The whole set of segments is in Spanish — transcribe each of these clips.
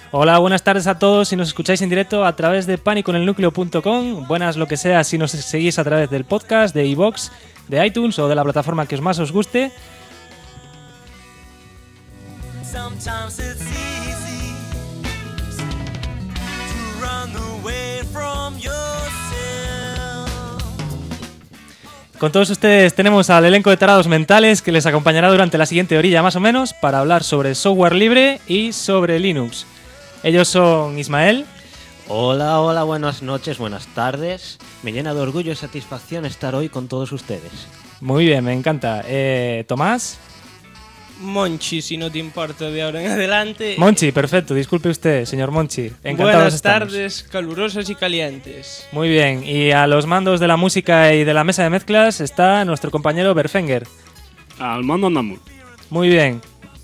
Hola, buenas tardes a todos si nos escucháis en directo a través de paniconelnucleo.com. Buenas lo que sea si nos seguís a través del podcast, de iVoox, de iTunes o de la plataforma que más os guste. Con todos ustedes tenemos al elenco de tarados mentales que les acompañará durante la siguiente horilla más o menos para hablar sobre software libre y sobre Linux. Ellos son Ismael. Hola, buenas noches, buenas tardes. Me llena de orgullo y satisfacción estar hoy con todos ustedes. Muy bien, me encanta. Tomás. Monchi, si no te importa de ahora en adelante. Monchi, perfecto, disculpe usted, señor Monchi. Encantados Buenas estamos. tardes, calurosas y calientes. Muy bien, y a los mandos de la música y de la mesa de mezclas está nuestro compañero Berfenger. Al mando andamos. Muy bien.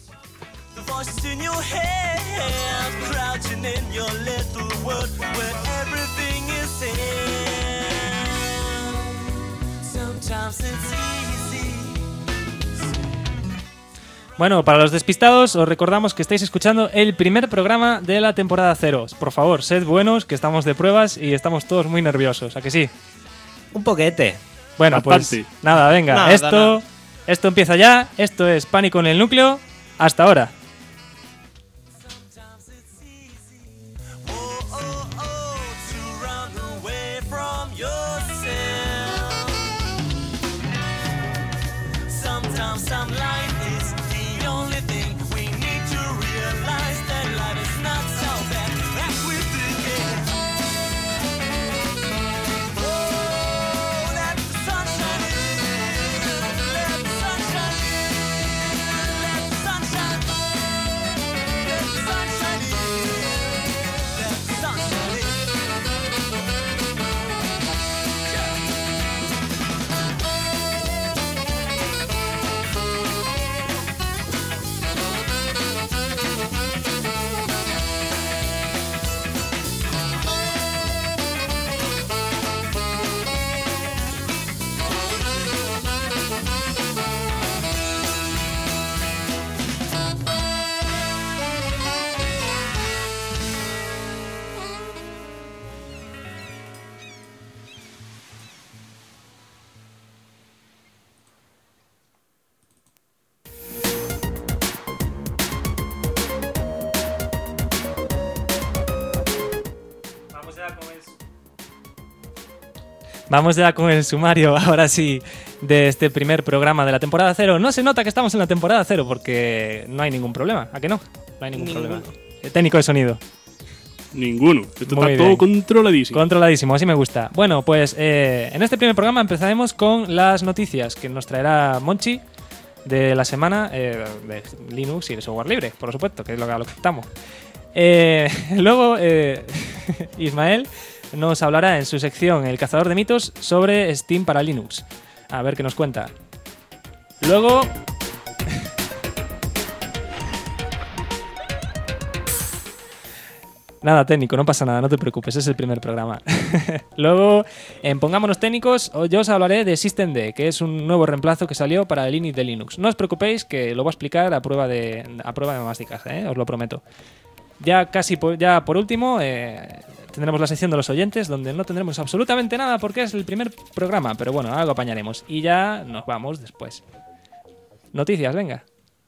Bueno, para los despistados, os recordamos que estáis escuchando el primer programa de la temporada 0. Por favor, sed buenos, que estamos de pruebas y estamos todos muy nerviosos, ¿a que sí? Un poquete. Bueno, Bastante. pues nada, venga, Nada, esto empieza ya, esto es Pánico en el Núcleo, hasta ahora. Vamos ya con el sumario, ahora sí, de este primer programa de la temporada 0. No se nota que estamos en la temporada 0 porque no hay ningún problema. ¿A que no? No hay ningún problema. El técnico de sonido. Ninguno. Esto Muy está todo bien. controladísimo. Controladísimo, así me gusta. Bueno, pues en este primer programa empezaremos con las noticias que nos traerá Monchi de la semana de Linux y de software libre, por supuesto, que es a lo que estamos. Luego, Ismael nos hablará en su sección El Cazador de Mitos sobre Steam para Linux. A ver qué nos cuenta. Luego... Nada técnico, no pasa nada, no te preocupes, es el primer programa. Luego, en Pongámonos Técnicos, yo os hablaré de Systemd, que es un nuevo reemplazo que salió para el init de Linux. No os preocupéis, que lo voy a explicar a prueba de masticaje, os lo prometo. Ya por último, tendremos la sección de los oyentes, donde no tendremos absolutamente nada porque es el primer programa, pero bueno, algo apañaremos. Y ya nos vamos después. Noticias, venga.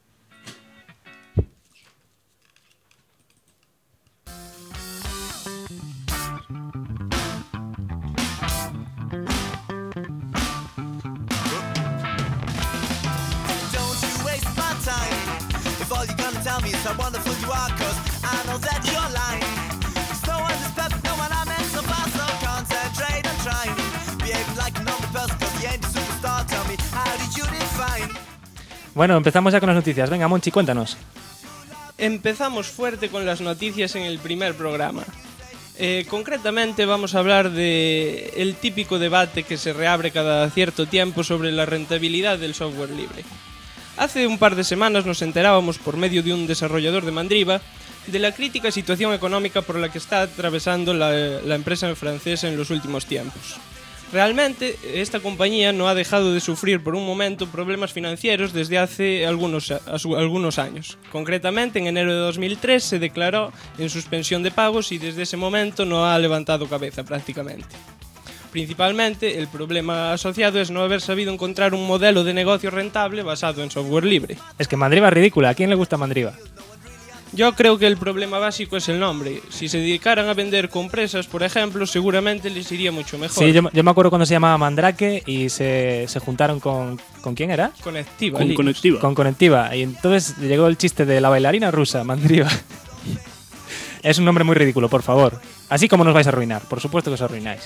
Bueno, empezamos ya con las noticias. Venga, Monchi, cuéntanos. Empezamos fuerte con las noticias en el primer programa. Concretamente vamos a hablar de el típico debate que se reabre cada cierto tiempo sobre la rentabilidad del software libre. Hace un par de semanas nos enterábamos por medio de un desarrollador de Mandriva de la crítica situación económica por la que está atravesando la empresa francesa en los últimos tiempos. Realmente, esta compañía no ha dejado de sufrir por un momento problemas financieros desde hace algunos años. Concretamente, en enero de 2003 se declaró en suspensión de pagos y desde ese momento no ha levantado cabeza prácticamente. Principalmente, el problema asociado es no haber sabido encontrar un modelo de negocio rentable basado en software libre. Es que Mandriva es ridícula. ¿A quién le gusta Mandriva? Yo creo que el problema básico es el nombre. Si se dedicaran a vender compresas, por ejemplo, seguramente les iría mucho mejor. Sí, yo me acuerdo cuando se llamaba Mandrake y se juntaron con ¿quién era? Conectiva. Con Conectiva. Con Conectiva. Y entonces llegó el chiste de la bailarina rusa, Mandriva. Es un nombre muy ridículo, por favor. Así como nos vais a arruinar. Por supuesto que os arruináis.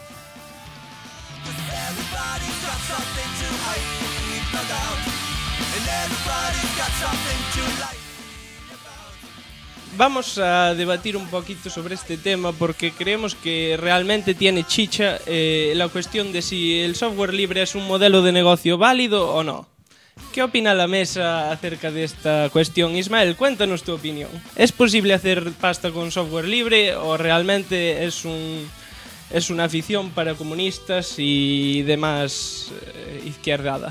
Vamos a debatir un poquito sobre este tema porque creemos que realmente tiene chicha la cuestión de si el software libre es un modelo de negocio válido o no. ¿Qué opina la mesa acerca de esta cuestión? Ismael, cuéntanos tu opinión. ¿Es posible hacer pasta con software libre o realmente es una afición para comunistas y demás izquierdada?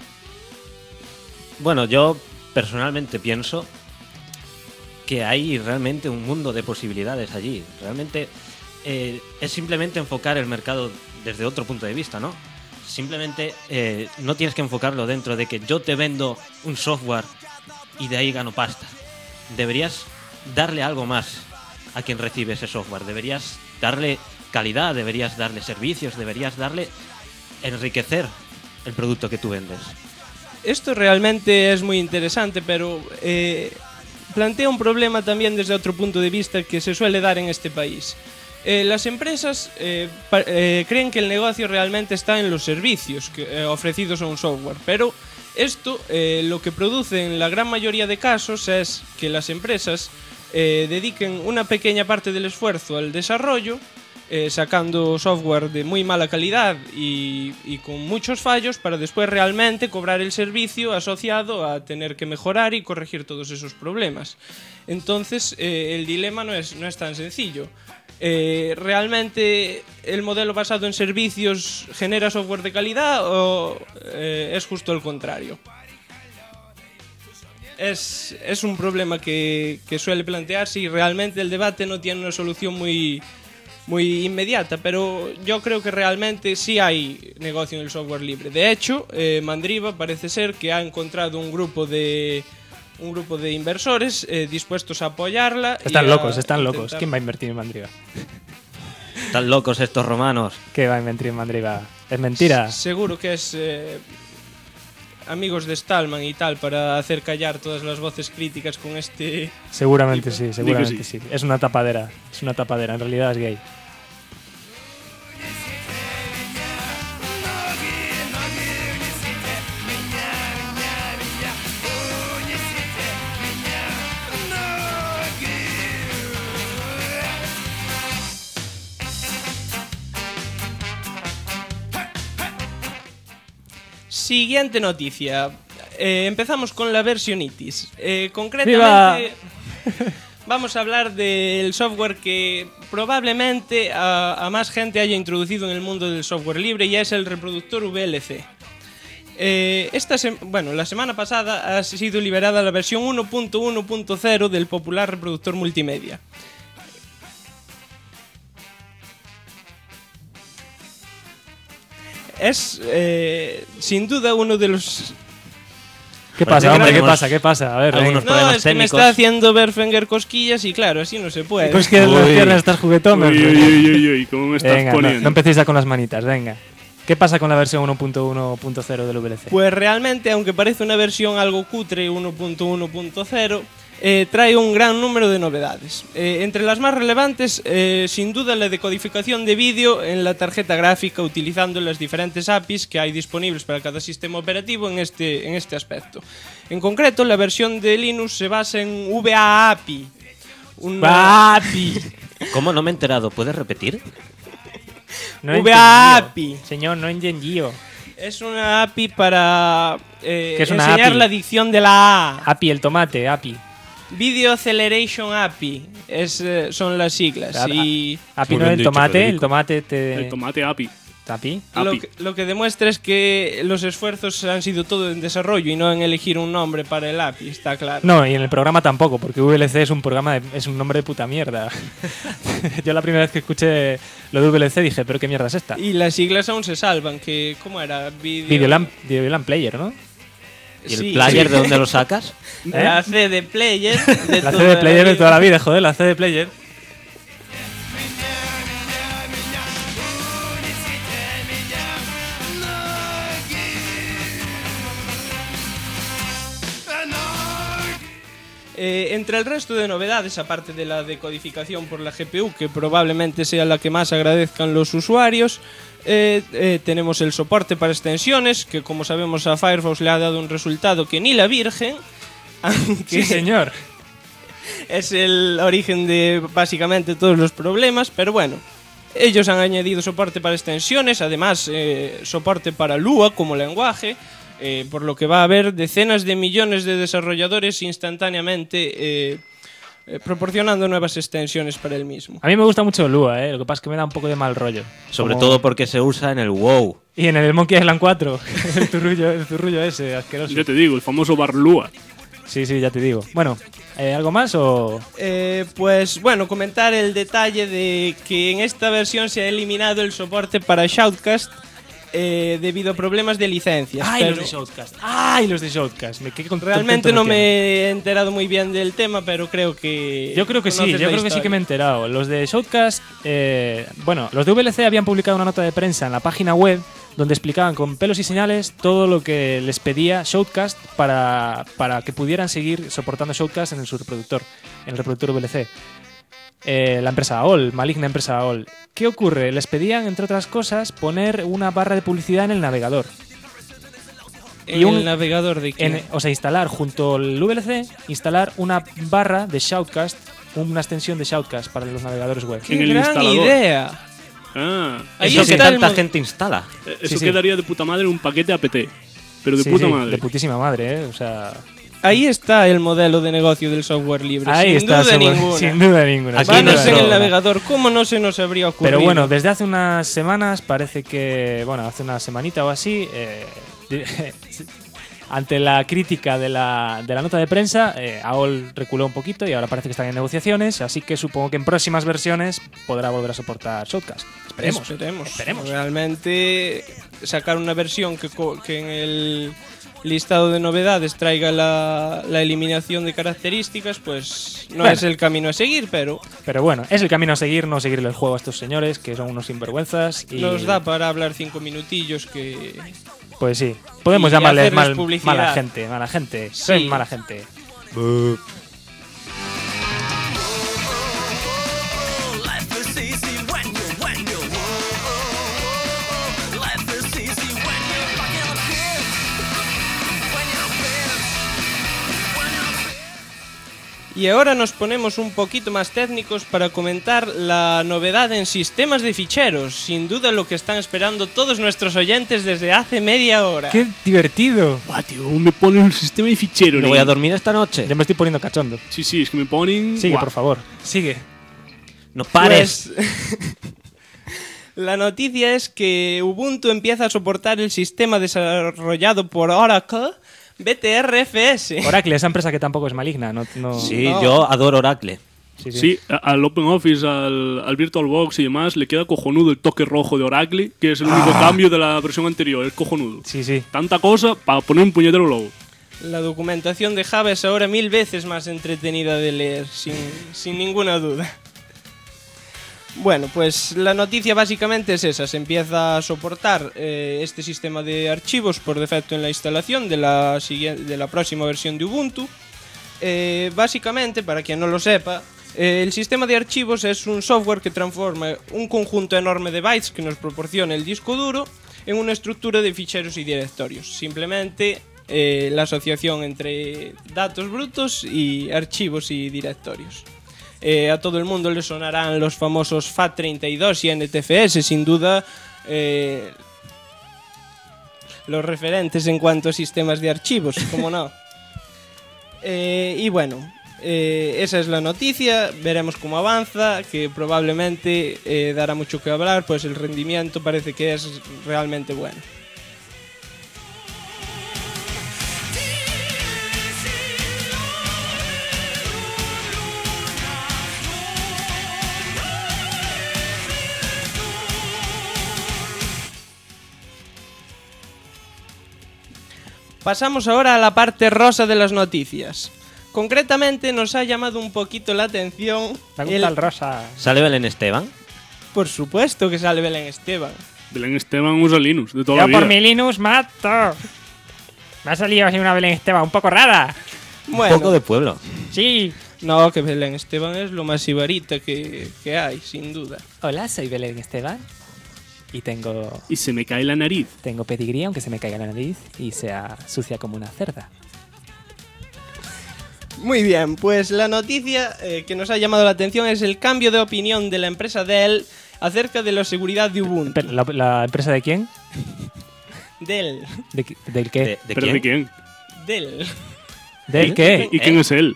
Bueno, yo personalmente pienso que hay realmente un mundo de posibilidades allí. Realmente es simplemente enfocar el mercado desde otro punto de vista, ¿no? Simplemente no tienes que enfocarlo dentro de que yo te vendo un software y de ahí gano pasta. Deberías darle algo más a quien recibe ese software. Deberías darle calidad, deberías darle servicios, deberías enriquecer el producto que tú vendes. Esto realmente es muy interesante, pero plantea un problema también desde otro punto de vista que se suele dar en este país. Las empresas creen que el negocio realmente está en los servicios ofrecidos a un software, pero esto lo que produce en la gran mayoría de casos es que las empresas dediquen una pequeña parte del esfuerzo al desarrollo, sacando software de muy mala calidad y con muchos fallos para después realmente cobrar el servicio asociado a tener que mejorar y corregir todos esos problemas. Entonces el dilema no es tan sencillo. ¿Realmente el modelo basado en servicios genera software de calidad o es justo el contrario? Es un problema que suele plantearse y realmente el debate no tiene una solución muy inmediata, pero yo creo que realmente sí hay negocio en el software libre. De hecho, Mandriva parece ser que ha encontrado un grupo de inversores dispuestos a apoyarla. Están locos. ¿Quién va a invertir en Mandriva? Están locos estos romanos. ¿Qué va a invertir en Mandriva? ¿Es mentira? Seguro que es amigos de Stallman y tal para hacer callar todas las voces críticas con este... Seguramente tipo. sí. Es una tapadera, en realidad es gay. Siguiente noticia. Empezamos con la versionitis. Concretamente, vamos a hablar del software que probablemente a más gente haya introducido en el mundo del software libre, y es el reproductor VLC. La semana pasada ha sido liberada la versión 1.1.0 del popular reproductor multimedia. Es sin duda uno de los... ¿Qué pasa, hombre? ¿Qué pasa? A ver, algunos No, problemas es que me técnicos. está haciendo Berfenger cosquillas y claro, así no se puede. Pues que las piernas estás juguetón. Uy, ¿cómo me estás Venga, poniendo? no empecéis ya con las manitas, venga. ¿Qué pasa con la versión 1.1.0 del VLC? Pues realmente, aunque parece una versión algo cutre, 1.1.0, trae un gran número de novedades. Entre las más relevantes, sin duda, la decodificación de vídeo en la tarjeta gráfica utilizando las diferentes APIs que hay disponibles para cada sistema operativo en este aspecto. En concreto, la versión de Linux se basa en VAAPI. ¡Papi! ¿Cómo? No me he enterado. ¿Puedes repetir? No VAAPI. entendí. Señor, no entendí. Es una API para es una enseñar API? la dicción de la A. API, el tomate, API. Video Acceleration API son las siglas. Y API Muy no bien el dicho, tomate, Federico. el tomate te... El tomate API. ¿API? Lo que demuestra es que los esfuerzos han sido todo en desarrollo y no en elegir un nombre para el API, está claro. No, y en el programa tampoco, porque VLC es un es un nombre de puta mierda. Yo la primera vez que escuché lo de VLC dije, ¿pero qué mierda es esta? Y las siglas aún se salvan, que ¿cómo era? Videoland Player, ¿no? ¿Y el player de dónde lo sacas? La C de Player. La C de Player de toda la vida, joder, la C de Player. Entre el resto de novedades, aparte de la decodificación por la GPU, que probablemente sea la que más agradezcan los usuarios, tenemos el soporte para extensiones, que como sabemos a Firefox le ha dado un resultado que ni la Virgen, Sí, aunque señor. es el origen de básicamente todos los problemas, pero bueno. Ellos han añadido soporte para extensiones, además soporte para Lua como lenguaje, por lo que va a haber decenas de millones de desarrolladores instantáneamente proporcionando nuevas extensiones para el mismo. A mí me gusta mucho Lua, lo que pasa es que me da un poco de mal rollo. Sobre todo porque se usa en el WoW. Y en el Monkey Island 4, el zurrullo ese, asqueroso. Ya te digo, el famoso Barlúa. Sí, ya te digo. Bueno, ¿algo más o...? Pues bueno, comentar el detalle de que en esta versión se ha eliminado el soporte para Shoutcast debido a problemas de licencias. ¡Ay, pero los de Shoutcast! ¡Ay, los de Shoutcast! realmente no me he enterado muy bien del tema, pero creo que... Yo creo que sí, que me he enterado. Los de Shoutcast, bueno, los de VLC habían publicado una nota de prensa en la página web donde explicaban con pelos y señales todo lo que les pedía Shoutcast para que pudieran seguir soportando Shoutcast en su reproductor, en el reproductor VLC. La empresa AOL, maligna empresa AOL. ¿Qué ocurre? Les pedían, entre otras cosas, poner una barra de publicidad en el navegador. ¿El navegador de qué? O sea, instalar junto al VLC, instalar una barra de Shoutcast, una extensión de Shoutcast para los navegadores web. ¡Qué gran idea! Ah, Ahí Eso que está tanta gente instala. eso Sí. quedaría de puta madre en un paquete APT. Pero de Sí, puta sí, madre. de putísima madre, o sea... Ahí está el modelo de negocio del software libre. Ahí sin está, duda ninguna. sin duda ninguna. Aquí sin duda Vanos en el ninguna. navegador, ¿cómo no se nos habría ocurrido? Pero bueno, desde hace unas semanas parece que, bueno, hace una semanita o así, ante la crítica de la nota de prensa, AOL reculó un poquito y ahora parece que están en negociaciones, así que supongo que en próximas versiones podrá volver a soportar Shoutcast. Esperemos. Realmente sacar una versión que en el listado de novedades traiga la eliminación de características, pues no Bueno. es el camino a seguir, pero Pero bueno, es el camino a seguir, no seguirle el juego a estos señores, que son unos sinvergüenzas. Y nos da para hablar 5 minutillos que... pues sí, podemos y llamarles hacerles publicidad. mala gente. Sí. Soy mala gente. Y ahora nos ponemos un poquito más técnicos para comentar la novedad en sistemas de ficheros. Sin duda lo que están esperando todos nuestros oyentes desde hace media hora. ¡Qué divertido! Buah, tío, me ponen un sistema de ficheros. ¿No voy a dormir esta noche? Ya me estoy poniendo cachondo. Sí, es que me ponen... Sigue, Buah. por favor. Sigue. ¡No pares! Pues, la noticia es que Ubuntu empieza a soportar el sistema desarrollado por Oracle, BTRFS. Oracle, esa empresa que tampoco es maligna. No. Sí, No. yo adoro Oracle. Sí, al OpenOffice, al VirtualBox y demás, le queda cojonudo el toque rojo de Oracle, que es el único cambio de la versión anterior. Es cojonudo. Sí. Tanta cosa para poner un puñetero logo. La documentación de Java es ahora 1000 veces más entretenida de leer, sin ninguna duda. Bueno, pues la noticia básicamente es esa. Se empieza a soportar este sistema de archivos por defecto en la instalación de la próxima versión de Ubuntu. Básicamente, para quien no lo sepa, el sistema de archivos es un software que transforma un conjunto enorme de bytes que nos proporciona el disco duro en una estructura de ficheros y directorios. Simplemente la asociación entre datos brutos y archivos y directorios. A todo el mundo le sonarán los famosos FAT32 y NTFS, sin duda los referentes en cuanto a sistemas de archivos, como no. Y bueno, Esa es la noticia, veremos cómo avanza, que probablemente dará mucho que hablar, pues el rendimiento parece que es realmente bueno. Pasamos ahora a la parte rosa de las noticias. Concretamente nos ha llamado un poquito la atención... Me gusta el rosa. ¿Sale Belén Esteban? Por supuesto que sale Belén Esteban. Belén Esteban usa Linux de toda Yo la vida. por mi Linux mato. Me ha salido así una Belén Esteban un poco rara. Bueno, Un poco de pueblo. Sí. no, que Belén Esteban es lo más ibarita que hay, sin duda. Hola, soy Belén Esteban. Y tengo Y se me cae la nariz. pedigrí, aunque se me caiga la nariz y sea sucia como una cerda. Muy bien, pues la noticia que nos ha llamado la atención es el cambio de opinión de la empresa Dell acerca de la seguridad de Ubuntu. Pero, ¿la empresa de quién? Dell. ¿Del qué? ¿De ¿Pero de quién? Dell. ¿Del qué? ¿Y quién es él?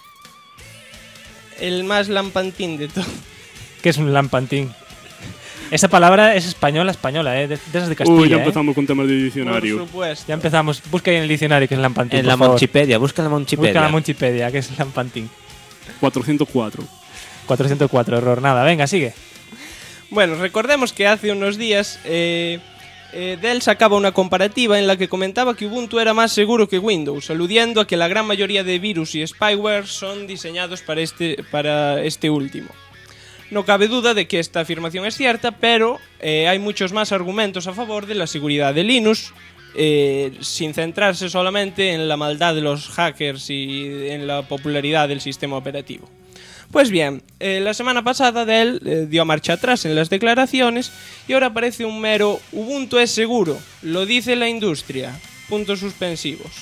El más lampantín de todo. ¿Qué es un lampantín? Esa palabra es española, de esas de Castilla. Uy, ya ¿eh? empezamos con temas de Por diccionario. supuesto. Ya empezamos. Busca ahí en el diccionario que es lampantín. En por la favor. Monchipedia, busca la Monchipedia. Busca la Monchipedia, que es lampantín. 404. 404, error. Nada, venga, sigue. Bueno, recordemos que hace unos días Dell sacaba una comparativa en la que comentaba que Ubuntu era más seguro que Windows, aludiendo a que la gran mayoría de virus y spyware son diseñados para este último. No cabe duda de que esta afirmación es cierta, pero hay muchos más argumentos a favor de la seguridad de Linux, sin centrarse solamente en la maldad de los hackers y en la popularidad del sistema operativo. Pues bien, la semana pasada Dell dio marcha atrás en las declaraciones y ahora parece un mero Ubuntu es seguro, lo dice la industria, puntos suspensivos.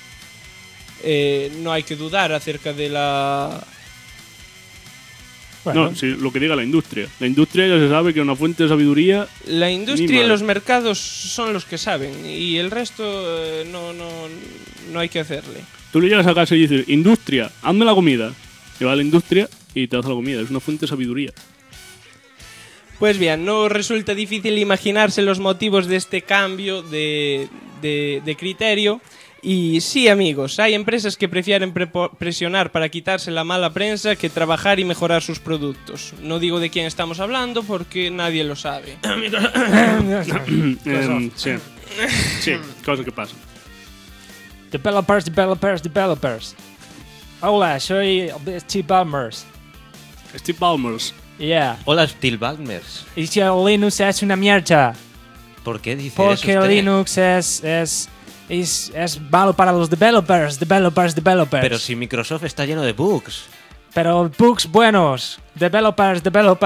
No hay que dudar acerca de la... Bueno, No, sí, lo que diga la industria. La industria ya se sabe que es una fuente de sabiduría. La industria y Mínima. los mercados son los que saben y el resto no hay que hacerle. Tú le llegas a casa y dices, industria, hazme la comida. Y va a la industria y te hace la comida. Es una fuente de sabiduría. Pues bien, no resulta difícil imaginarse los motivos de este cambio de criterio. Y sí, amigos, hay empresas que prefieren presionar para quitarse la mala prensa que trabajar y mejorar sus productos. No digo de quién estamos hablando porque nadie lo sabe. Sí. Sí, cosa que pasa. Developers. Hola, soy Steve Ballmers. Steve Ballmers. Yeah. Hola, Steel Balmers. Y si el Linux es una mierda. ¿Por qué dice Porque eso el usted? Linux es malo para los developers. Pero si Microsoft está lleno de bugs. Pero bugs buenos. Developers.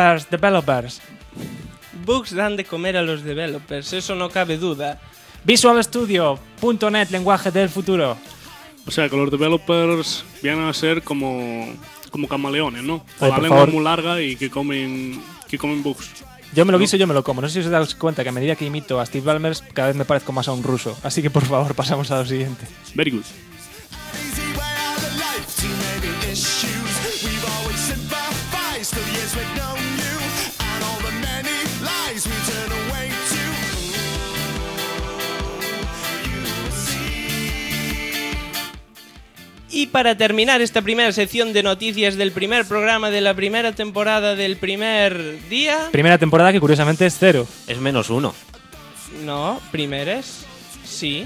Bugs dan de comer a los developers, eso no cabe duda. Visual Studio.net, lenguaje del futuro. O sea, que los developers vienen a ser como camaleones, ¿no? Ay, Con la por lengua favor. muy larga y que comen bugs. Yo me lo guiso, yo me lo como. No sé si os dais cuenta que a medida que imito a Steve Ballmers, cada vez me parezco más a un ruso. Así que por favor, pasamos a lo siguiente. Very good. Easy way out of life, too many issues. We've always sympathized through the years we've known you, and all the many lies we turn away to. You see. Y para terminar esta primera sección de noticias del primer programa de la primera temporada del primer día... Primera temporada que curiosamente es 0. Es -1. No, primeres, sí.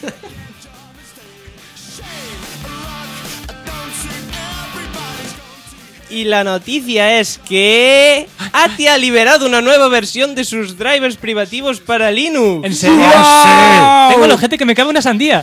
Y la noticia es que ATI ha liberado una nueva versión de sus drivers privativos para Linux. ¿En serio? ¡Wow! Tengo el ojete que me cabe una sandía.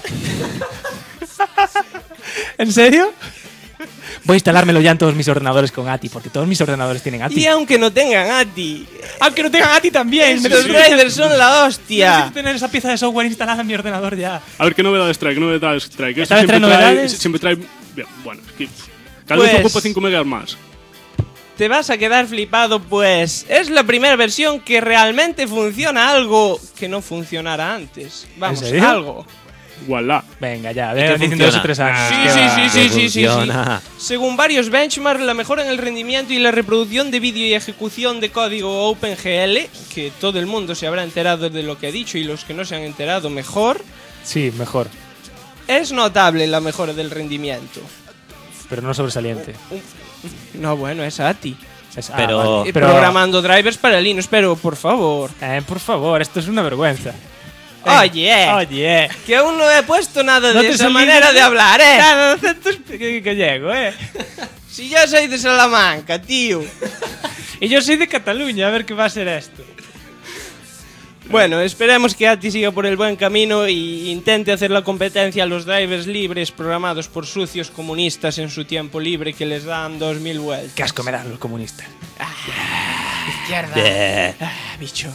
¿En serio? Voy a instalármelo ya en todos mis ordenadores con ATI, porque todos mis ordenadores tienen ATI. Y aunque no tengan ATI, Aunque no tengan ATI también. estos drivers son la hostia. Necesito tener esa pieza de software instalada en mi ordenador ya. A ver, ¿qué novedades trae? Esto ¿Esta vez trae novedades? Siempre trae... Bien, bueno, es que cada vez Pues- ocupa 5 megas más. Te vas a quedar flipado, pues es la primera versión que realmente funciona, algo que no funcionara antes. Vamos, ¿En serio? algo. Voilà. Venga, ya, que ven diciendo 2 o 3 funciona. años. Sí, que sí, va. sí, sí, sí, sí, Funciona. sí. Según varios benchmarks, la mejora en el rendimiento y la reproducción de vídeo y ejecución de código OpenGL, que todo el mundo se habrá enterado de lo que he dicho y los que no se han enterado mejor, Sí, mejor, es notable la mejora del rendimiento. pero no sobresaliente. No, bueno, es ATI. Pero- vale. Programando drivers para Linux, pero por favor. Por favor, esto es una vergüenza. Oye, Oye. que aún no he puesto nada No de te esa salí manera de hablar, Cada acentos gallego, Si yo soy de Salamanca, tío. Y yo soy de Cataluña, a ver qué va a ser esto. Bueno, esperemos que ATI siga por el buen camino y intente hacer la competencia a los drivers libres programados por sucios comunistas en su tiempo libre que les dan 2000 vueltas. Qué asco me dan los comunistas. Izquierda. Bicho.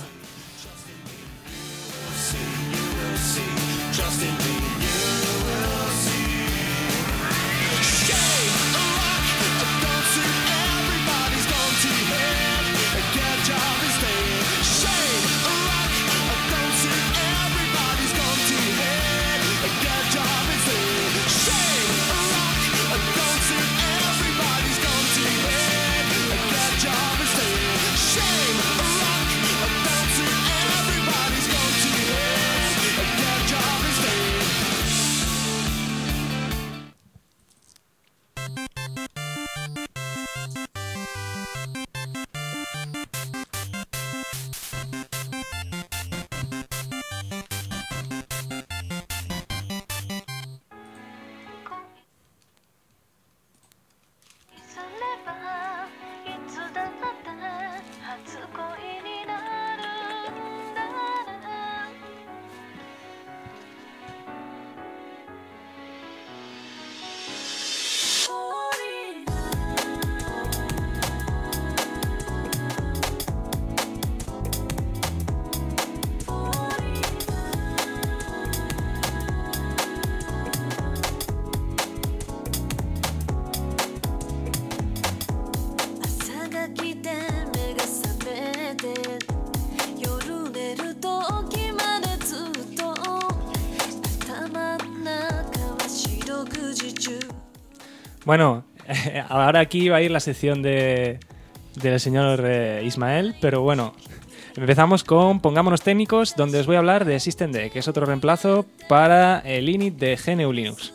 Bueno, ahora aquí va a ir la sección del señor Ismael, pero bueno, empezamos con Pongámonos Técnicos, donde os voy a hablar de Systemd, que es otro reemplazo para el init de GNU Linux.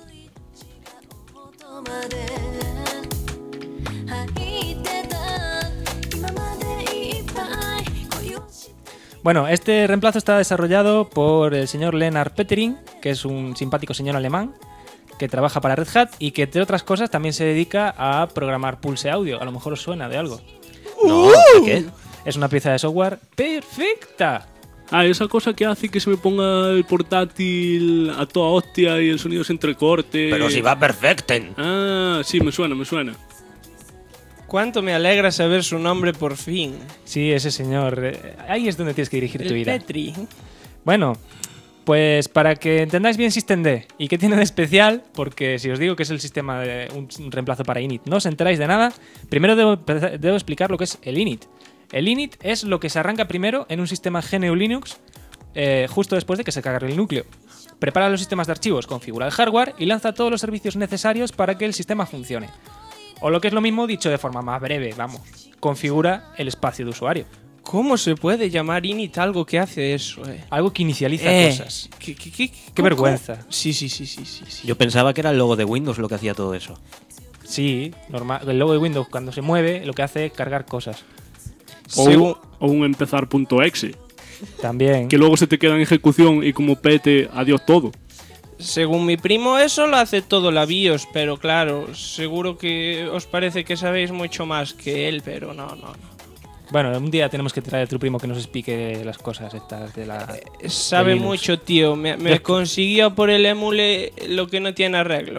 Bueno, este reemplazo está desarrollado por el señor Lennart Pettering, que es un simpático señor alemán que trabaja para Red Hat y que, entre otras cosas, también se dedica a programar Pulse Audio. A lo mejor os suena de algo. No, ¿de qué? Es una pieza de software perfecta. Ah, esa cosa que hace que se me ponga el portátil a toda hostia y el sonido se entrecorte. Pero si va perfecten. Ah, sí, me suena, me suena. Cuánto me alegra saber su nombre por fin. Sí, ese señor. Ahí es donde tienes que dirigir tu El ira. Petri. Bueno, pues para que entendáis bien Systemd y qué tiene de especial, porque si os digo que es el sistema de un reemplazo para init, no os enteráis de nada, primero debo explicar lo que es el init. El init es lo que se arranca primero en un sistema GNU Linux justo después de que se cargue el núcleo. Prepara los sistemas de archivos, configura el hardware y lanza todos los servicios necesarios para que el sistema funcione. O lo que es lo mismo dicho de forma más breve, vamos, configura el espacio de usuario. ¿Cómo se puede llamar init algo que hace eso, Algo que inicializa cosas. Qué vergüenza. Sí. Yo pensaba que era el logo de Windows lo que hacía todo eso. Sí, normal. El logo de Windows cuando se mueve lo que hace es cargar cosas. Según- O un empezar.exe, También. que luego se te queda en ejecución y como pete, adiós todo. Según mi primo, eso lo hace todo la BIOS, pero claro, seguro que os parece que sabéis mucho más que él, pero no. Bueno, un día tenemos que traer a tu primo que nos explique las cosas estas de la... Sabe de Linux. mucho, tío. Me consiguió por el emule lo que no tiene arreglo.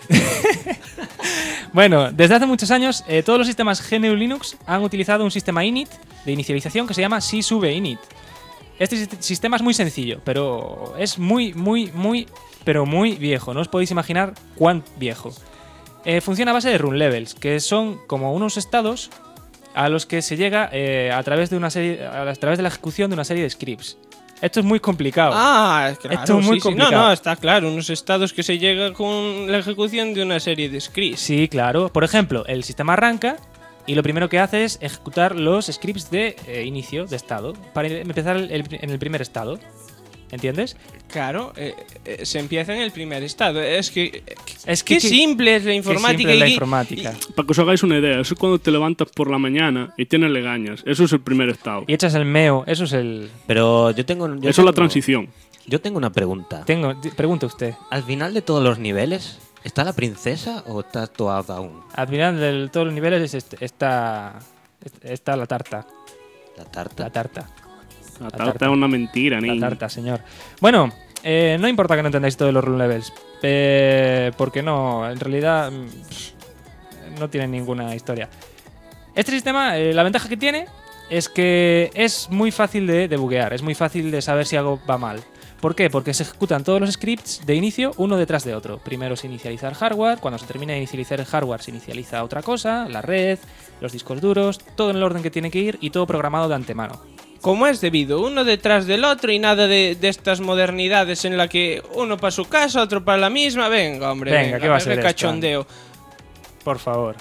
Bueno, desde hace muchos años todos los sistemas GNU Linux han utilizado un sistema init de inicialización que se llama sysubeInit. Este sistema es muy sencillo, pero es muy viejo. No os podéis imaginar cuán viejo. Funciona a base de run levels, que son como unos estados a los que se llega a través de la ejecución de una serie de scripts. Esto es muy complicado. Ah, claro. Esto es muy sí, sí. complicado. No, está claro. Unos estados que se llega con la ejecución de una serie de scripts. Sí, claro. Por ejemplo, el sistema arranca y lo primero que hace es ejecutar los scripts de inicio, de estado, para empezar en el primer estado. ¿Entiendes? Claro, se empieza en el primer estado. Es que Es qué simple es la Qué informática. simple es la y- informática. Para que os hagáis una idea, eso es cuando te levantas por la mañana y tienes legañas. Eso es el primer estado. Y echas el meo, eso es el... Pero yo tengo. Eso es la transición. Yo tengo una pregunta. Pregunta usted. Al final de todos los niveles, ¿está la princesa o está Toad aún? Al final de todos los niveles está la tarta. La tarta. La tarta. La tarta. tarta es una mentira, La niño. tarta, señor. Bueno, no importa que no entendáis todo de los run levels. Porque no, en realidad no tiene ninguna historia. Este sistema, la ventaja que tiene es que es muy fácil de debuguear, es muy fácil de saber si algo va mal. ¿Por qué? Porque se ejecutan todos los scripts de inicio uno detrás de otro. Primero se inicializa el hardware, cuando se termina de inicializar el hardware se inicializa otra cosa, la red, los discos duros, todo en el orden que tiene que ir y todo programado de antemano. Como es debido, uno detrás del otro y nada de estas modernidades en la que uno para su casa, otro para la misma. Venga, hombre, Venga, ¿qué va a ser qué esto? cachondeo. Por favor.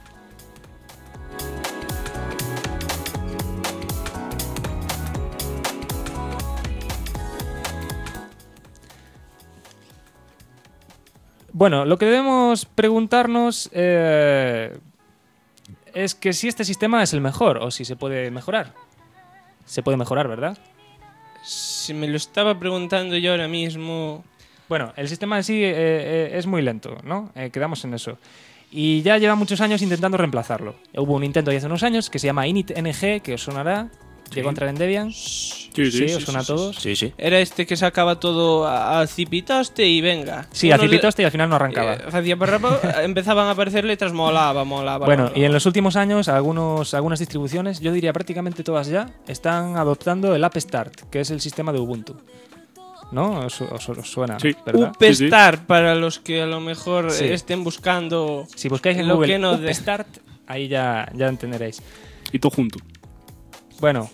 Bueno, lo que debemos preguntarnos es que si este sistema es el mejor o si se puede mejorar. Se puede mejorar, ¿verdad? Si me lo estaba preguntando yo ahora mismo. Bueno, el sistema en sí es muy lento, ¿no? Quedamos en eso. Y ya lleva muchos años intentando reemplazarlo. Hubo un intento hace unos años que se llama initng, que os sonará. Llegó a entrar en Debian. Sí, ¿Os suena a todos? Sí, sí. Era este que sacaba todo a cipitoste y venga. Sí, a Uno le- cipitoste y al final no arrancaba. hacía parrapa, empezaban a aparecer letras, molaba. Bueno, y en los últimos años algunas distribuciones, yo diría prácticamente todas ya, están adoptando el App Start, que es el sistema de Ubuntu. ¿No? ¿Os suena? Sí. ¿Verdad? Upstart, para los que a lo mejor Sí. estén buscando. Si buscáis en Lo Google que no de- Upstart, ahí ya entenderéis. Y todo junto. Bueno,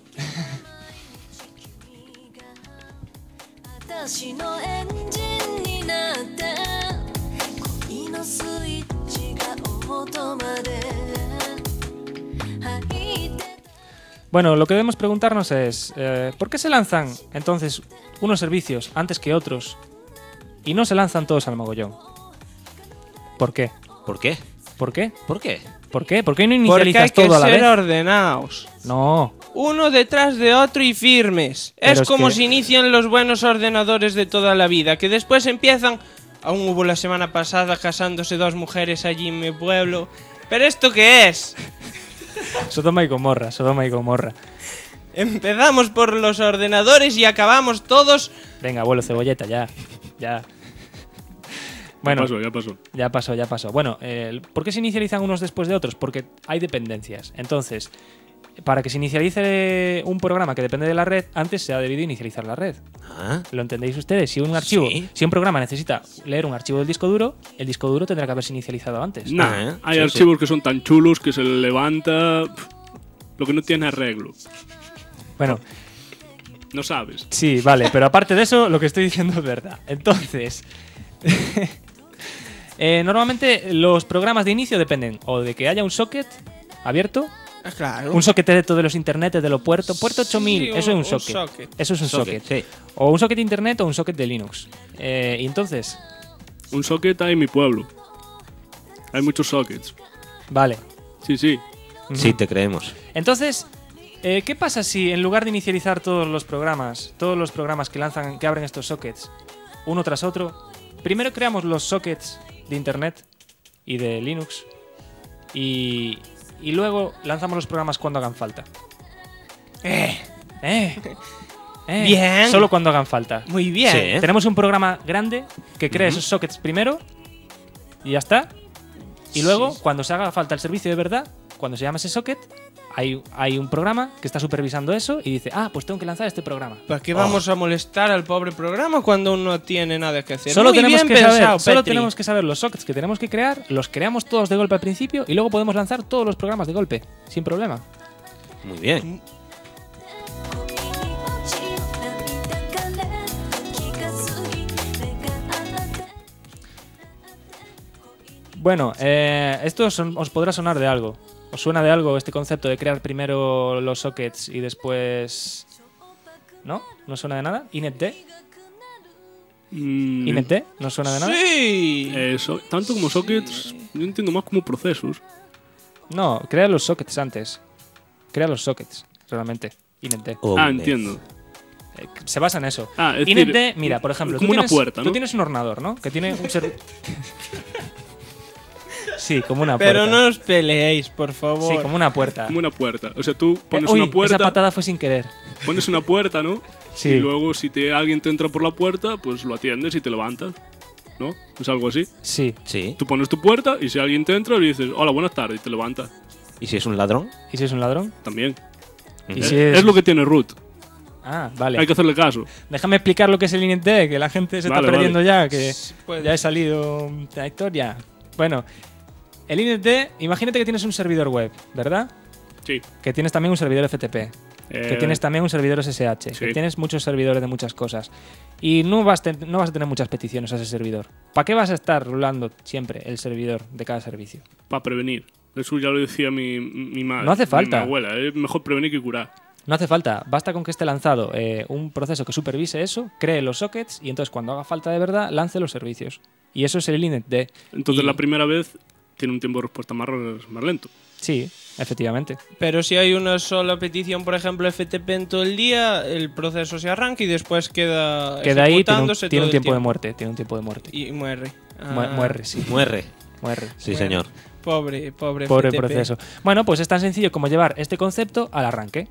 私のエンジンになって恋のスイッチが音まで入って bueno, lo que debemos preguntarnos es ¿por qué se lanzan entonces unos servicios antes que otros y no se lanzan todos al mogollón? ¿Por qué? ¿Por qué? ¿Por qué? ¿Por qué? ¿Por qué? ¿Por qué no Porque hay inicializas que todo a la ser vez? ordenados. No. Uno detrás de otro y firmes. Pero Es como que- se inician los buenos ordenadores de toda la vida, que después empiezan. Aún hubo la semana pasada casándose dos mujeres allí en mi pueblo. ¿Pero esto qué es? Sodoma y Gomorra, Sodoma y Gomorra. Empezamos por los ordenadores y acabamos todos. Venga, abuelo cebolleta, ya. Ya. Bueno, Ya pasó. ya pasó. Bueno, ¿por qué se inicializan unos después de otros? Porque hay dependencias. Entonces, para que se inicialice un programa que depende de la red, antes se ha debido inicializar la red. Ah, ¿Lo entendéis ustedes? Si un archivo, Sí. si un programa necesita leer un archivo del disco duro, el disco duro tendrá que haberse inicializado antes. Nah, hay Sí, archivos que son tan chulos que se le levanta. Lo que no tiene arreglo. Bueno, No sabes. sí, vale, pero aparte de eso, lo que estoy diciendo es verdad. Entonces, normalmente los programas de inicio dependen o de que haya un socket abierto, Claro. un socket de todos los internetes de los puertos, puerto 8000, Sí, eso es un un socket. socket. Eso es un socket. sí. O un socket de internet o un socket de Linux. Y entonces, Un socket hay en mi pueblo. Hay muchos sockets. vale. Sí, sí. Sí, te creemos. Entonces, ¿qué pasa si en lugar de inicializar todos los programas que abren estos sockets, uno tras otro, primero creamos los sockets de internet y de Linux y luego lanzamos los programas cuando hagan falta? Bien. Solo cuando hagan falta. Muy bien. Sí. Tenemos un programa grande que crea esos sockets primero y ya está. Y luego, cuando se haga falta el servicio de verdad, cuando se llama ese socket, hay un programa que está supervisando eso y dice, pues tengo que lanzar este programa. ¿Para qué vamos a molestar al pobre programa cuando uno no tiene nada que hacer? Solo Muy tenemos bien que pensado, saber, solo Petri. tenemos que saber los sockets que tenemos que crear, los creamos todos de golpe al principio y luego podemos lanzar todos los programas de golpe, sin problema. Muy bien. 恋に落ち涙 Bueno, esto os podrá sonar de algo. ¿Os suena de algo este concepto de crear primero los sockets y después... ¿No? ¿No suena de nada? ¿INET-D? ¿INET-D? ¿No suena de nada? Sí. Tanto como sockets, yo entiendo más como procesos. No, crea los sockets antes. Crea los sockets, realmente. INET-D. Entiendo. Se basa en eso. Es INET-D, decir, mira, por ejemplo, como una puerta, tú ¿no? tienes un ordenador, ¿no? Que tiene un Sí, como una puerta. Pero no os peleéis, por favor. Sí, como una puerta. Como una puerta. O sea, tú pones Uy, una puerta. esa patada fue sin querer. Pones una puerta, ¿no? Sí. Y luego, si alguien te entra por la puerta, pues lo atiendes y te levantas. ¿No? Es algo así. Sí. Sí. Tú pones tu puerta y si alguien te entra, le dices, hola, buenas tardes, y te levantas. ¿Y si es un ladrón? ¿Y si es un ladrón? También. ¿Y Es, si es... es lo que tiene root. Ah, vale. Hay que hacerle caso. Déjame explicar lo que es el INET-D, que la gente se está Vale, perdiendo ya, que Puede. ya he salido de la historia. Bueno, el INET-D, imagínate que tienes un servidor web, ¿verdad? Sí. Que tienes también un servidor FTP. Que tienes también un servidor SSH, sí. que tienes muchos servidores de muchas cosas. Y no vas a tener muchas peticiones a ese servidor. ¿Para qué vas a estar rulando siempre el servidor de cada servicio? Para prevenir. Eso ya lo decía mi madre. No hace falta. Mi abuela. Es mejor prevenir que curar. No hace falta, basta con que esté lanzado un proceso que supervise eso, cree los sockets y entonces cuando haga falta de verdad lance los servicios. Y eso es el INET-D. Entonces Y- la primera vez tiene un tiempo de respuesta más lento. Sí, efectivamente. Pero si hay una sola petición, por ejemplo, FTP en todo el día, el proceso se arranca y después queda Queda ahí, ejecutándose tiene un todo el tiempo de muerte. Tiene un tiempo de muerte. Y muere. Muere, sí. Muere. Muere. Sí, Bueno. señor. Pobre Pobre FTP. proceso. Bueno, pues es tan sencillo como llevar este concepto al arranque.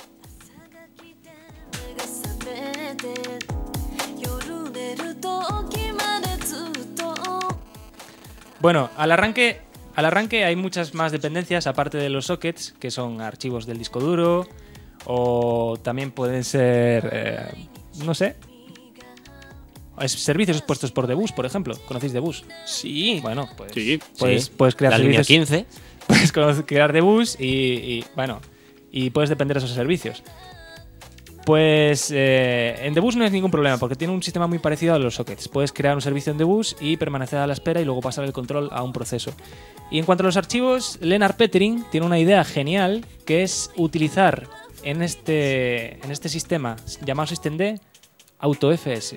が覚めて夜寝る時までずっと Bueno, al arranque hay muchas más dependencias aparte de los sockets, que son archivos del disco duro, o también pueden ser, no sé, servicios expuestos por Debus, por ejemplo. ¿Conocéis Debus? Sí. Bueno, pues Sí. puedes crear La línea servicios. 15. Puedes crear Debus y puedes depender de esos servicios. Pues en Debus no hay ningún problema porque tiene un sistema muy parecido a los sockets. Puedes crear un servicio en Debus y permanecer a la espera y luego pasar el control a un proceso. Y en cuanto a los archivos, Lennart Petering tiene una idea genial que es utilizar en este sistema llamado systemd AutoFS.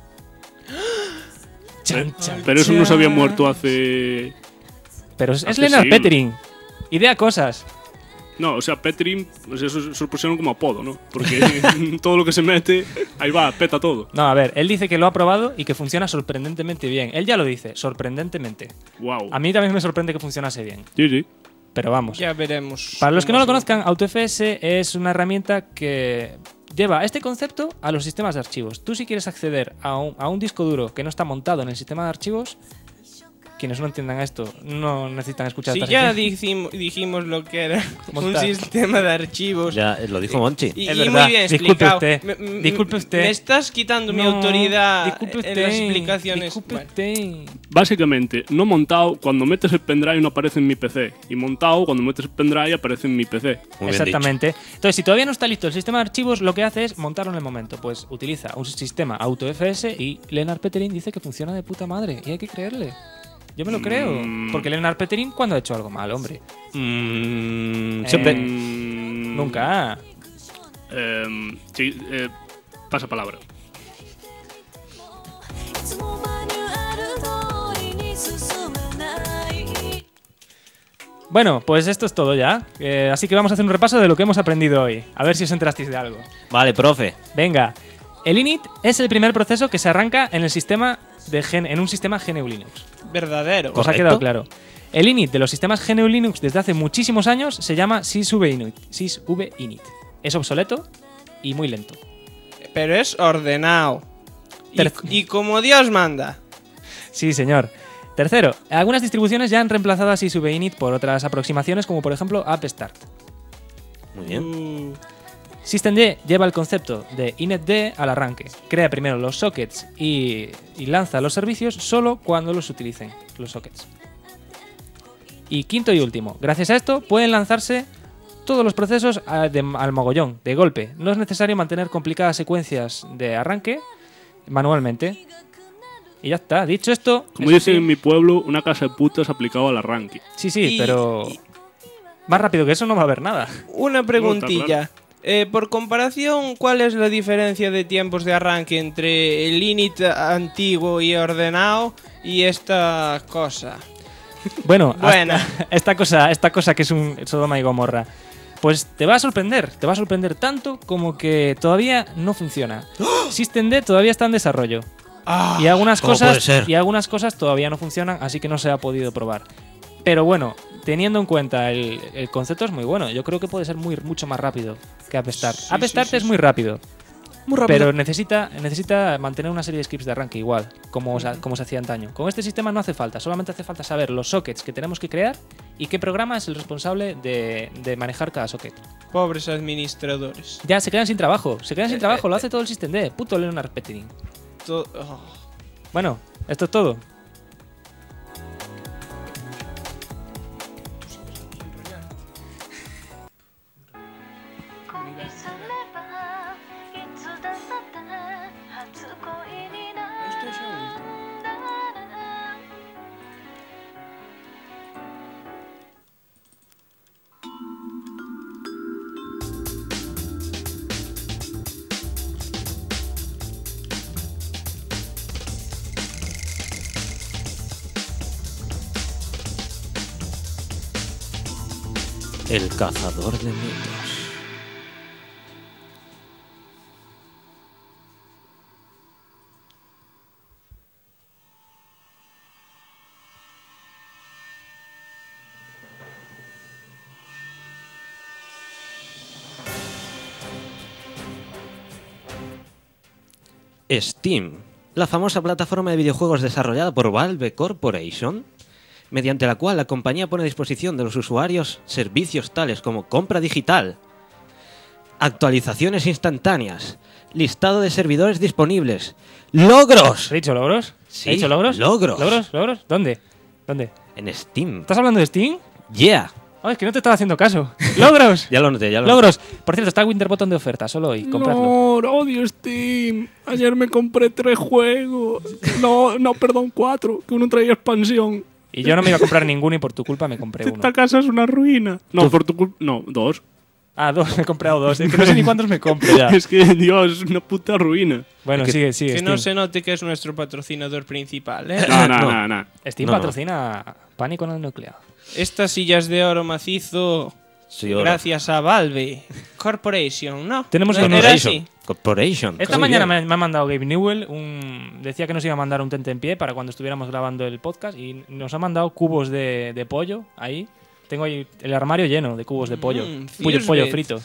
Chan, chan, Pero eso no se había chan. muerto hace... Pero es hace Lennart siglos. Petering. Idea cosas. No, o sea, Petrin, pues eso se lo pusieron como apodo, ¿no? Porque todo lo que se mete, ahí va, peta todo. No, a ver, él dice que lo ha probado y que funciona sorprendentemente bien. Él ya lo dice, sorprendentemente. Wow. A mí también me sorprende que funcionase bien. Sí, sí. Pero vamos. Ya veremos. Para los que no cómo lo se- conozcan, AutoFS es una herramienta que lleva este concepto a los sistemas de archivos. Tú si quieres acceder a un disco duro que no está montado en el sistema de archivos, quienes no entiendan esto no necesitan escuchar Si esta ya sección. dijimos lo que era un Montar. sistema de archivos. Ya lo dijo Monchi. Y Es y verdad. muy bien Disculpe explicado. usted. Disculpe usted. Me estás quitando mi No, autoridad disculpe en las usted, explicaciones. disculpe Bueno, usted. Básicamente, no montado, cuando metes el pendrive no aparece en mi PC. Y montado, cuando metes el pendrive aparece en mi PC. Muy bien Exactamente. Entonces, si todavía no está listo el sistema de archivos, lo que hace es montarlo en el momento. Pues utiliza un sistema AutoFS y Lennart Petering dice que funciona de puta madre. Y hay que creerle. Yo me lo creo. Porque Lennart Petering, ¿cuándo ha hecho algo mal, hombre? Siempre. Nunca. Sí, pasa palabra. いつもマニュアル通りに進めない Bueno, pues esto es todo ya. Así que vamos a hacer un repaso de lo que hemos aprendido hoy. A ver si os enterasteis de algo. Vale, profe. Venga. El init es el primer proceso que se arranca en el sistema en un sistema GNU Linux. verdadero. ¿Os ha Correcto. quedado claro? El init de los sistemas GNU Linux desde hace muchísimos años se llama sysvinit. Es obsoleto y muy lento. Pero es ordenado. Terc- Y como Dios manda. Sí, señor. Tercero, algunas distribuciones ya han reemplazado a sysvinit por otras aproximaciones como por ejemplo AppStart. Muy bien. Systemd lleva el concepto de inetd al arranque. Crea primero los sockets y lanza los servicios solo cuando los utilicen los sockets. Y quinto y último, gracias a esto pueden lanzarse todos los procesos al mogollón, de golpe. No es necesario mantener complicadas secuencias de arranque manualmente. Y ya está. Dicho esto... Como eso dicen sí- en mi pueblo, una casa de putas aplicado al arranque. Sí, sí, Y- pero... Más rápido que eso no va a haber nada. Una preguntilla. Por comparación, ¿cuál es la diferencia de tiempos de arranque entre el init antiguo y ordenado y esta cosa? Bueno, Buena. esta cosa que es un Sodoma y Gomorra. Pues te va a sorprender tanto como que todavía no funciona. System D todavía está en desarrollo. Y algunas ¿cómo puede cosas ser? y algunas cosas todavía no funcionan, así que no se ha podido probar. Pero bueno, teniendo en cuenta el concepto es muy bueno. Yo creo que puede ser mucho más rápido que App Start. App Start es muy rápido. Muy rápido. Pero necesita mantener una serie de scripts de arranque igual, como se hacía antaño. Con este sistema no hace falta, solamente hace falta saber los sockets que tenemos que crear y qué programa es el responsable de manejar cada socket. Pobres administradores. Ya se quedan sin trabajo, lo hace todo el System D, puto Leonard Petering. Bueno, esto es todo. El cazador de mitos. Steam, la famosa plataforma de videojuegos desarrollada por Valve Corporation, mediante la cual la compañía pone a disposición de los usuarios servicios tales como compra digital, actualizaciones instantáneas, listado de servidores disponibles, logros ¿He dicho logros? Sí, ¿He dicho logros? logros. ¿Logros? ¿Dónde? en Steam. ¿Estás hablando de Steam? Yeah, Oh, es que no te estaba haciendo caso. ¡Logros! ya lo noté, ya lo noté. ¡Logros! Por cierto, está el Winterbottom de oferta, solo hoy. Compradlo. No, odio Steam. Ayer me compré 3 juegos. No, perdón, 4. Que uno traía expansión. Y yo no me iba a comprar ninguno y por tu culpa me compré uno. Esta casa es una ruina. No, por tu culpa. No, 2. Ah, dos, me he comprado dos. Es que no sé ni cuántos me compro ya. Es que, Dios, es una puta ruina. Bueno, sigue. Que Steam. no se note que es nuestro patrocinador principal, ¿eh? No. Steam No. patrocina Pánico en el Nuclear. Estas sillas de oro macizo Sí, ahora. gracias a Valve Corporation, ¿no? Tenemos ¿No un- era Corporation. así? Corporation. Esta Muy mañana bien. me ha mandado Gabe Newell decía que nos iba a mandar un tente en pie para cuando estuviéramos grabando el podcast y nos ha mandado cubos de pollo ahí. Tengo ahí el armario lleno de cubos de pollo. Pollo Fusbet. frito.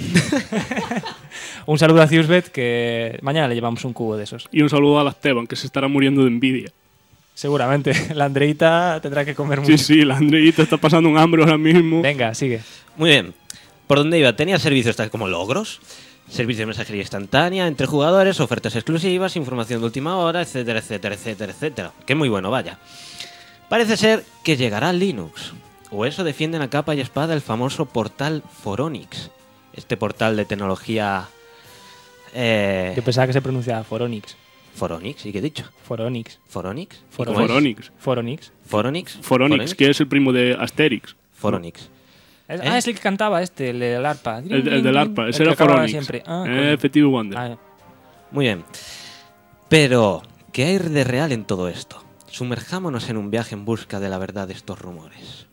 Un saludo a Fusbet, que mañana le llevamos un cubo de esos. Y un saludo a la Esteban, que se estará muriendo de envidia. Seguramente. La Andreita tendrá que comer mucho. Sí, la Andreita está pasando un hambre ahora mismo. Venga, sigue. Muy bien. ¿Por dónde iba? Tenía servicios tales como logros, servicios de mensajería instantánea entre jugadores, ofertas exclusivas, información de última hora, etcétera, etcétera, etcétera, etcétera. Que muy bueno, vaya. Parece ser que llegará a Linux. O eso defienden a capa y espada el famoso portal Foronix. Este portal de tecnología... Yo pensaba que se pronunciaba Foronix. Foronix, ¿y qué he dicho? Foronix. ¿Foronix? ¿Y Foronix. cómo es? Foronix. Foronix. ¿Foronix? Foronix, que es el primo de Asterix. Foronix. Ah, es el que cantaba este, el del arpa. El del arpa, ese El era que acababa Foronix. siempre. Ah, coño. Effective Wonder. Ah, Muy bien. Pero, ¿qué hay de real en todo esto? Sumerjámonos en un viaje en busca de la verdad de estos rumores.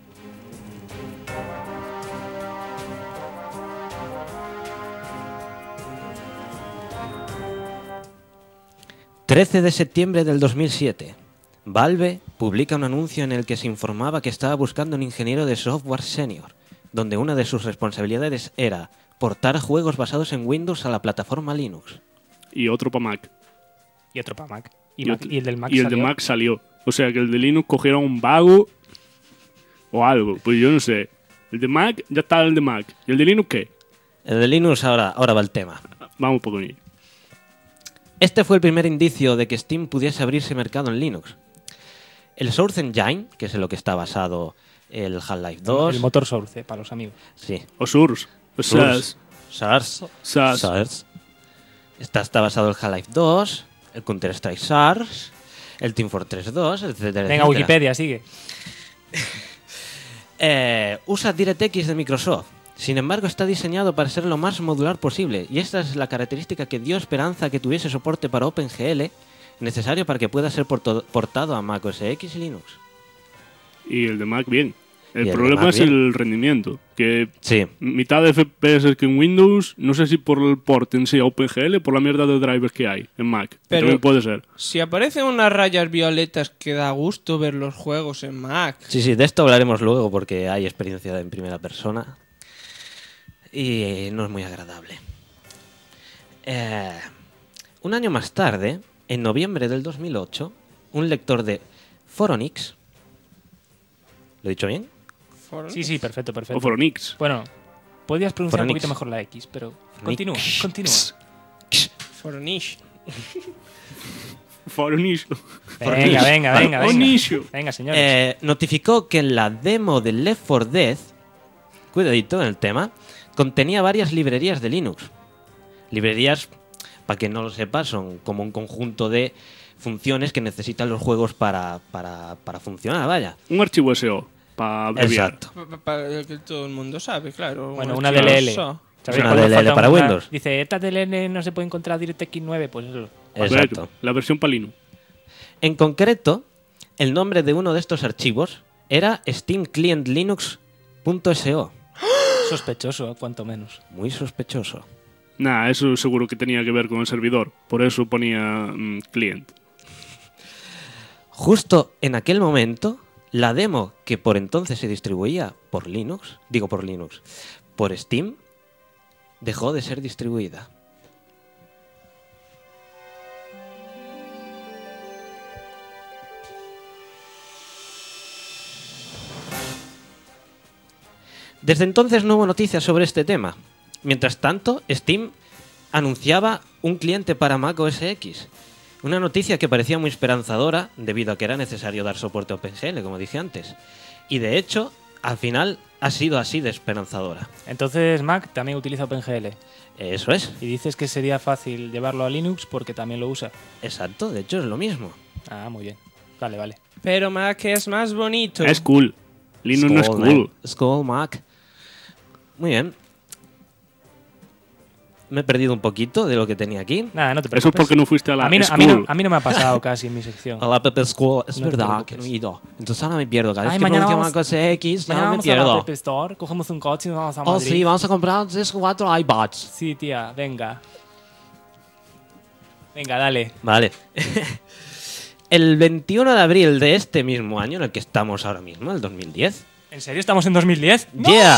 ...13 de septiembre del 2007... Valve publica un anuncio en el que se informaba que estaba buscando un ingeniero de software senior... ...donde una de sus responsabilidades era... portar juegos basados en Windows a la plataforma Linux. Y otro para Mac. y otro para Mac. Y Mac- otro- y el del Mac y el salió. de Mac salió. O sea que el de Linux cogieron un vago o algo. Pues yo no sé. El de Mac, ya está el de Mac. ¿Y el de Linux qué? El de Linux ahora va el tema. Vamos por con ello. Este fue el primer indicio de que Steam pudiese abrirse mercado en Linux. El Source Engine, que es en lo que está basado el Half-Life 2. El motor Source, para los amigos. Sí. O Source. O Source. SARS. SARS. Está basado el Half-Life 2, el Counter-Strike SARS, el Team Fortress 2, etcétera, Venga, etcétera. Wikipedia, sigue. Usa DirectX de Microsoft. Sin embargo, está diseñado para ser lo más modular posible, y esta es la característica que dio esperanza a que tuviese soporte para OpenGL, necesario para que pueda ser portado a Mac OS X y Linux. Y el de Mac bien. Y El el de problema Mac es bien. el rendimiento. Que Sí, mitad de FPS que en Windows, no sé si por el port en sí a OpenGL, por la mierda de drivers que hay en Mac. Que Pero- también puede ser. Si aparecen unas rayas violetas que da gusto ver los juegos en Mac. sí, de esto hablaremos luego porque hay experiencia en primera persona y no es muy agradable. Un año más tarde, en noviembre del 2008, un lector de Foronix, ¿lo he dicho bien? Sí, sí, perfecto, O perfecto. Foronix. Bueno, podías pronunciar un Foronix. poquito mejor la X, pero continúa, continúa. Foronish. Foronix. Venga, venga, venga, Foronix. venga. Venga, señores. Notificó que en la demo de Left 4 Dead, cuidadito en el tema, contenía varias librerías de Linux. Librerías, para quien no lo sepa, son como un conjunto de funciones que necesitan los juegos para funcionar, vaya. Un archivo SEO. Para abreviar. Exacto. Para que todo el mundo sabe, claro. Bueno, un una archivo DLL. SO. ¿Sabéis una cuándo DLL falta para Windows. Dice, esta DLL no se puede encontrar DirectX 9, pues eso. Exacto. La versión para Linux. En concreto, el nombre de uno de estos archivos era Steam Client Linux.so. Sospechoso, cuanto menos. Muy sospechoso. Nah, eso seguro que tenía que ver con el servidor. Por eso ponía client. Justo en aquel momento, la demo que por entonces se distribuía por por Steam, dejó de ser distribuida. Desde entonces no hubo noticias sobre este tema. Mientras tanto, Steam anunciaba un cliente para Mac OS X. Una noticia que parecía muy esperanzadora debido a que era necesario dar soporte a OpenGL, como dije antes. Y de hecho, al final ha sido así de esperanzadora. Entonces Mac también utiliza OpenGL. Eso es. Y dices que sería fácil llevarlo a Linux porque también lo usa. Exacto, de hecho es lo mismo. Ah, muy bien. Vale, vale. Pero Mac es más bonito. Es cool. Linux no es Skull, cool. Skull Mac. Muy bien. Me he perdido un poquito de lo que tenía aquí. Nada, no te Eso es preocupes. porque no fuiste a la a mí no, school. a mí no me ha pasado casi en mi sección. A la Pepe School, es No te verdad preocupes. que no he ido. Entonces ahora me pierdo. Cada vez Ay, que mañana pronuncio vamos- Mac OS X, ya Mañana me vamos a la pierdo. App Store, cogemos un coche y nos vamos a Oh, Madrid. sí, vamos a comprar 3 o 4 iPads. Sí, tía, venga. Venga, dale. Vale. El 21 de abril de este mismo año, en el que estamos ahora mismo, el 2010. ¿En serio estamos en 2010? ¡Yeah!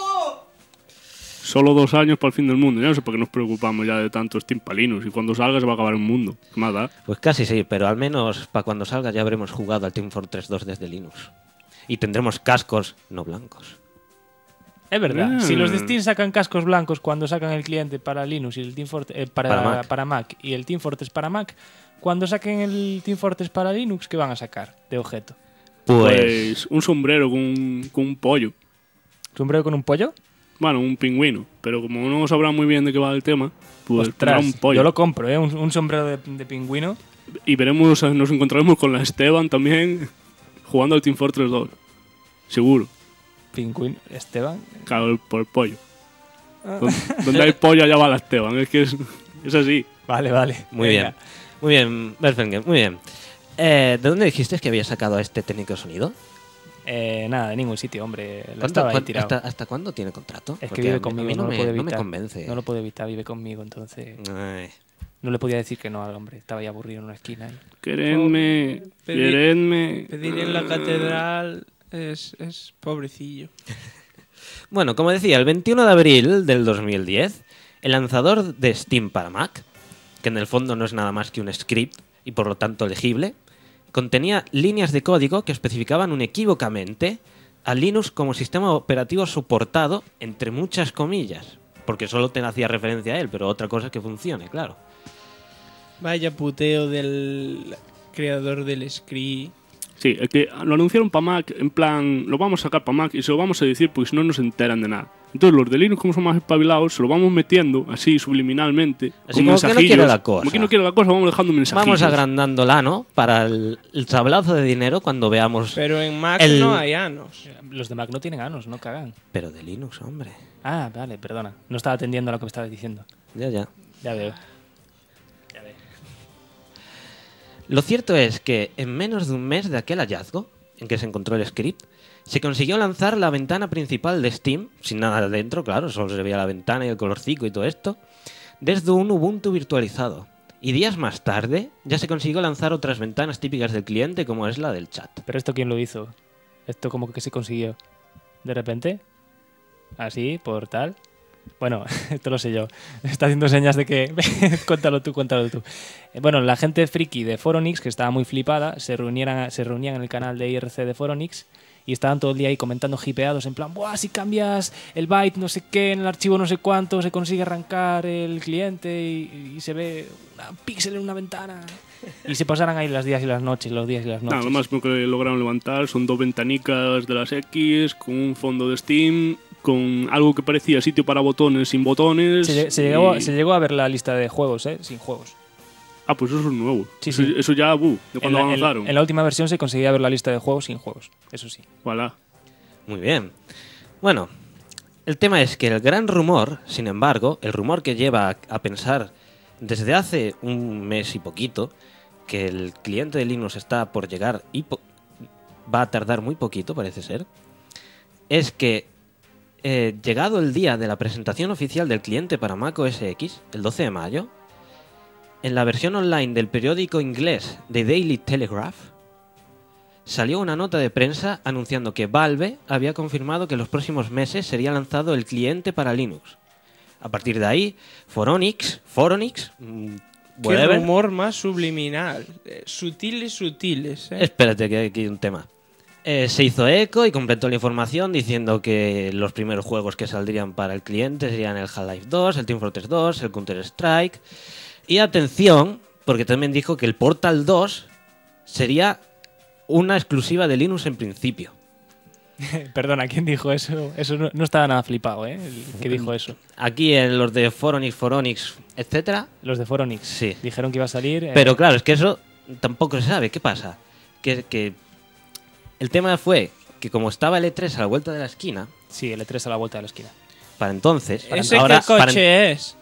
Solo 2 años para el fin del mundo. Ya no sé por qué nos preocupamos ya de tanto Steam para Linux. Y cuando salga se va a acabar el mundo. ¿Qué más da? Pues casi sí, pero al menos para cuando salga ya habremos jugado al Team Fortress 2 desde Linux. Y tendremos cascos no blancos. Es verdad. Ah. Si los de Steam sacan cascos blancos cuando sacan el cliente para Linux y el Team Fortress para Mac y el Team Fortress para Mac, cuando saquen el Team Fortress para Linux, ¿qué van a sacar de objeto? Pues Un sombrero con un pollo. ¿Sombrero con un pollo? Bueno, un pingüino. Pero como no sabrán muy bien de qué va el tema, pues pondrá un pollo. yo lo compro, ¿eh? Un sombrero de pingüino. Y veremos, nos encontraremos con la Esteban también jugando al Team Fortress 2. Seguro. Pingüino. Esteban. Claro, por el pollo. Donde hay pollo allá va la Esteban. Es que es así. Vale, vale. muy Venga. bien. Muy bien, Berfenger, muy bien. ¿De dónde dijiste que había sacado a este técnico de sonido? Nada, de ningún sitio, hombre. La ¿Cuánto- estaba ahí cuán- tirado. ¿Hasta cuándo tiene contrato? Es que Porque vive a conmigo, mí no, lo puedo no me evitar. convence. No lo puedo evitar, vive conmigo, entonces Ay. no le podía decir que no al hombre. Estaba ahí aburrido en una esquina. Queredme, Pedir- queredme. Pedir en la catedral es pobrecillo. Bueno, como decía, el 21 de abril del 2010, el lanzador de Steam para Mac, que en el fondo no es nada más que un script y por lo tanto legible, contenía líneas de código que especificaban unequívocamente a Linux como sistema operativo soportado, entre muchas comillas, porque solo te hacía referencia a él, pero otra cosa es que funcione, claro. Vaya puteo del creador del script. Sí, es que lo anunciaron para Mac, en plan, lo vamos a sacar para Mac y se lo vamos a decir porque si no, no se enteran de nada. Entonces los de Linux, como son más espabilados, se lo vamos metiendo así subliminalmente. Así con como que no mensajillos. quiere la cosa. Como que no quiere la cosa, vamos dejando mensajillos. Vamos agrandándola, ¿no? Para el sablazo de dinero cuando veamos... Pero en Mac El- no hay anos. Los de Mac no tienen anos, no cagan. Pero de Linux, hombre. Ah, vale, perdona. No estaba atendiendo a lo que me estabas diciendo. Ya. Ya veo. Lo cierto es que en menos de un mes de aquel hallazgo, en que se encontró el script, se consiguió lanzar la ventana principal de Steam, sin nada dentro, claro, solo se veía la ventana y el colorcico y todo esto, desde un Ubuntu virtualizado. Y días más tarde ya se consiguió lanzar otras ventanas típicas del cliente, como es la del chat. ¿Pero esto quién lo hizo? ¿Esto como que se consiguió? ¿De repente? ¿Así? ¿Por tal? Bueno, esto lo sé yo. Está haciendo señas de que... cuéntalo tú. Bueno, la gente friki de Foronix, que estaba muy flipada, se reunían en el canal de IRC de Foronix y estaban todo el día ahí comentando hipeados en plan, ¡buah! Si cambias el byte no sé qué en el archivo no sé cuánto, se consigue arrancar el cliente y se ve un píxel en una ventana. Y se pasaran ahí los días y las noches. Nada, lo más que lograron levantar son 2 ventanicas de las X con un fondo de Steam, con algo que parecía sitio para botones sin botones. Se llegó a ver la lista de juegos, sin juegos. Ah, pues eso es nuevo. Sí, eso, sí. eso ya, de cuando avanzaron. En la última versión se conseguía ver la lista de juegos sin juegos, eso sí. Voilà. Muy bien. Bueno, el tema es que el gran rumor, sin embargo, el rumor que lleva a pensar desde hace un mes y poquito, que el cliente de Linux está por llegar y va a tardar muy poquito, parece ser, es que llegado el día de la presentación oficial del cliente para Mac OS X, el 12 de mayo, en la versión online del periódico inglés The Daily Telegraph, salió una nota de prensa anunciando que Valve había confirmado que en los próximos meses sería lanzado el cliente para Linux. A partir de ahí, Foronix, Qué whatever. rumor más subliminal. Sutiles. Espérate, que aquí hay un tema. Se hizo eco y completó la información diciendo que los primeros juegos que saldrían para el cliente serían el Half-Life 2, el Team Fortress 2, el Counter-Strike. Y atención, porque también dijo que el Portal 2 sería una exclusiva de Linux en principio. Perdona, ¿quién dijo eso? Eso no estaba nada flipado, ¿eh? El que dijo eso. Aquí en los de Foronix, etcétera. Los de Foronix Sí. dijeron que iba a salir... Pero claro, es que eso tampoco se sabe. ¿Qué pasa? Que el tema fue que como estaba el E3 a la vuelta de la esquina, Sí, el E3 a la vuelta de la esquina. para entonces... ¿Ese ahora, qué coche es?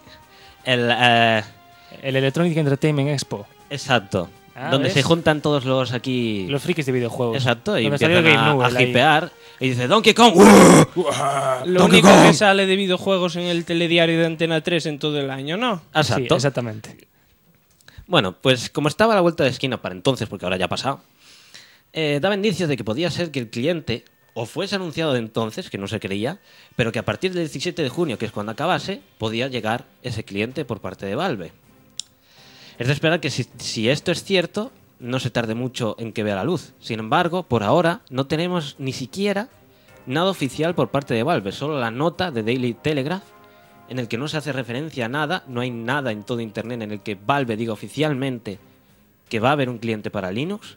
El Electronic Entertainment Expo. Exacto. Ah, donde ¿ves? se juntan todos los aquí... Los frikis de videojuegos. Exacto, y Donde salió empiezan Game a Newell ahí. hipear. Y dice, Donkey Kong. Lo Donkey único Kong. que sale de videojuegos en el telediario de Antena 3 en todo el año, ¿no? Sí, Exacto. exactamente. Bueno, pues como estaba a la vuelta de esquina para entonces, porque ahora ya ha pasado, daba indicios de que podía ser que el cliente o fuese anunciado de entonces, que no se creía, pero que a partir del 17 de junio, que es cuando acabase, podía llegar ese cliente por parte de Valve. Es de esperar que si esto es cierto, no se tarde mucho en que vea la luz. Sin embargo, por ahora no tenemos ni siquiera nada oficial por parte de Valve, solo la nota de Daily Telegraph, en el que no se hace referencia a nada, no hay nada en todo Internet en el que Valve diga oficialmente que va a haber un cliente para Linux.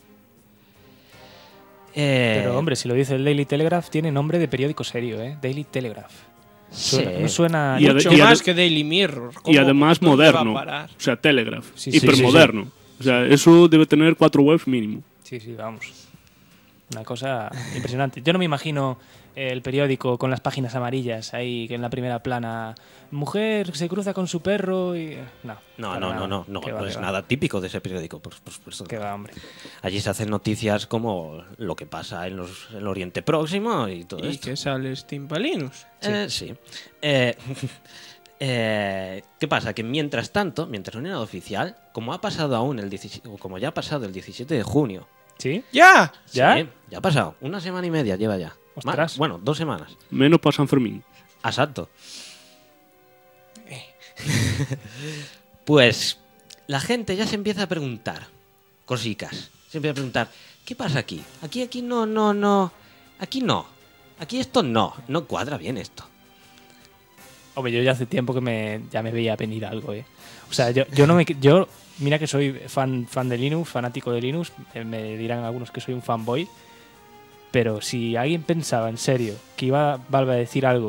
Pero hombre, si lo dice el Daily Telegraph, tiene nombre de periódico serio, ¿eh? Daily Telegraph. sí. No suena... Y Mucho y más ade- que Daily Mirror. Y ¿Cómo- además dónde va a moderno. parar? O sea, Telegraph. Sí, sí, Hipermoderno. O sea, eso debe tener 4 webs mínimo. Sí, vamos. Una cosa impresionante. Yo no me imagino el periódico con las páginas amarillas ahí, que en la primera plana, mujer se cruza con su perro y... No Qué va, es qué va. nada típico de ese periódico, por supuesto. Qué va, hombre. Allí se hacen noticias como lo que pasa en el Oriente Próximo y todo Y esto. que sale Steam para Linux. Sí. ¿Qué pasa? Que mientras tanto, mientras no hay nada oficial, como ha pasado aún como ya ha pasado el 17 de junio. ¿Sí? ¡Ya! ¿Ya? Sí, ya ha pasado. 1 semana y media lleva ya. Ostras. Bueno, 2 semanas. Menos para San Fermín. Exacto. Pues la gente ya se empieza a preguntar cositas. Se empieza a preguntar, ¿qué pasa aquí? Aquí no. Aquí no. Aquí esto no cuadra bien esto. Hombre, yo ya hace tiempo que ya me veía venir algo, ¿eh? O sea, yo mira que soy fan de Linux, fanático de Linux, me dirán algunos que soy un fanboy, pero si alguien pensaba en serio que iba Valve a decir algo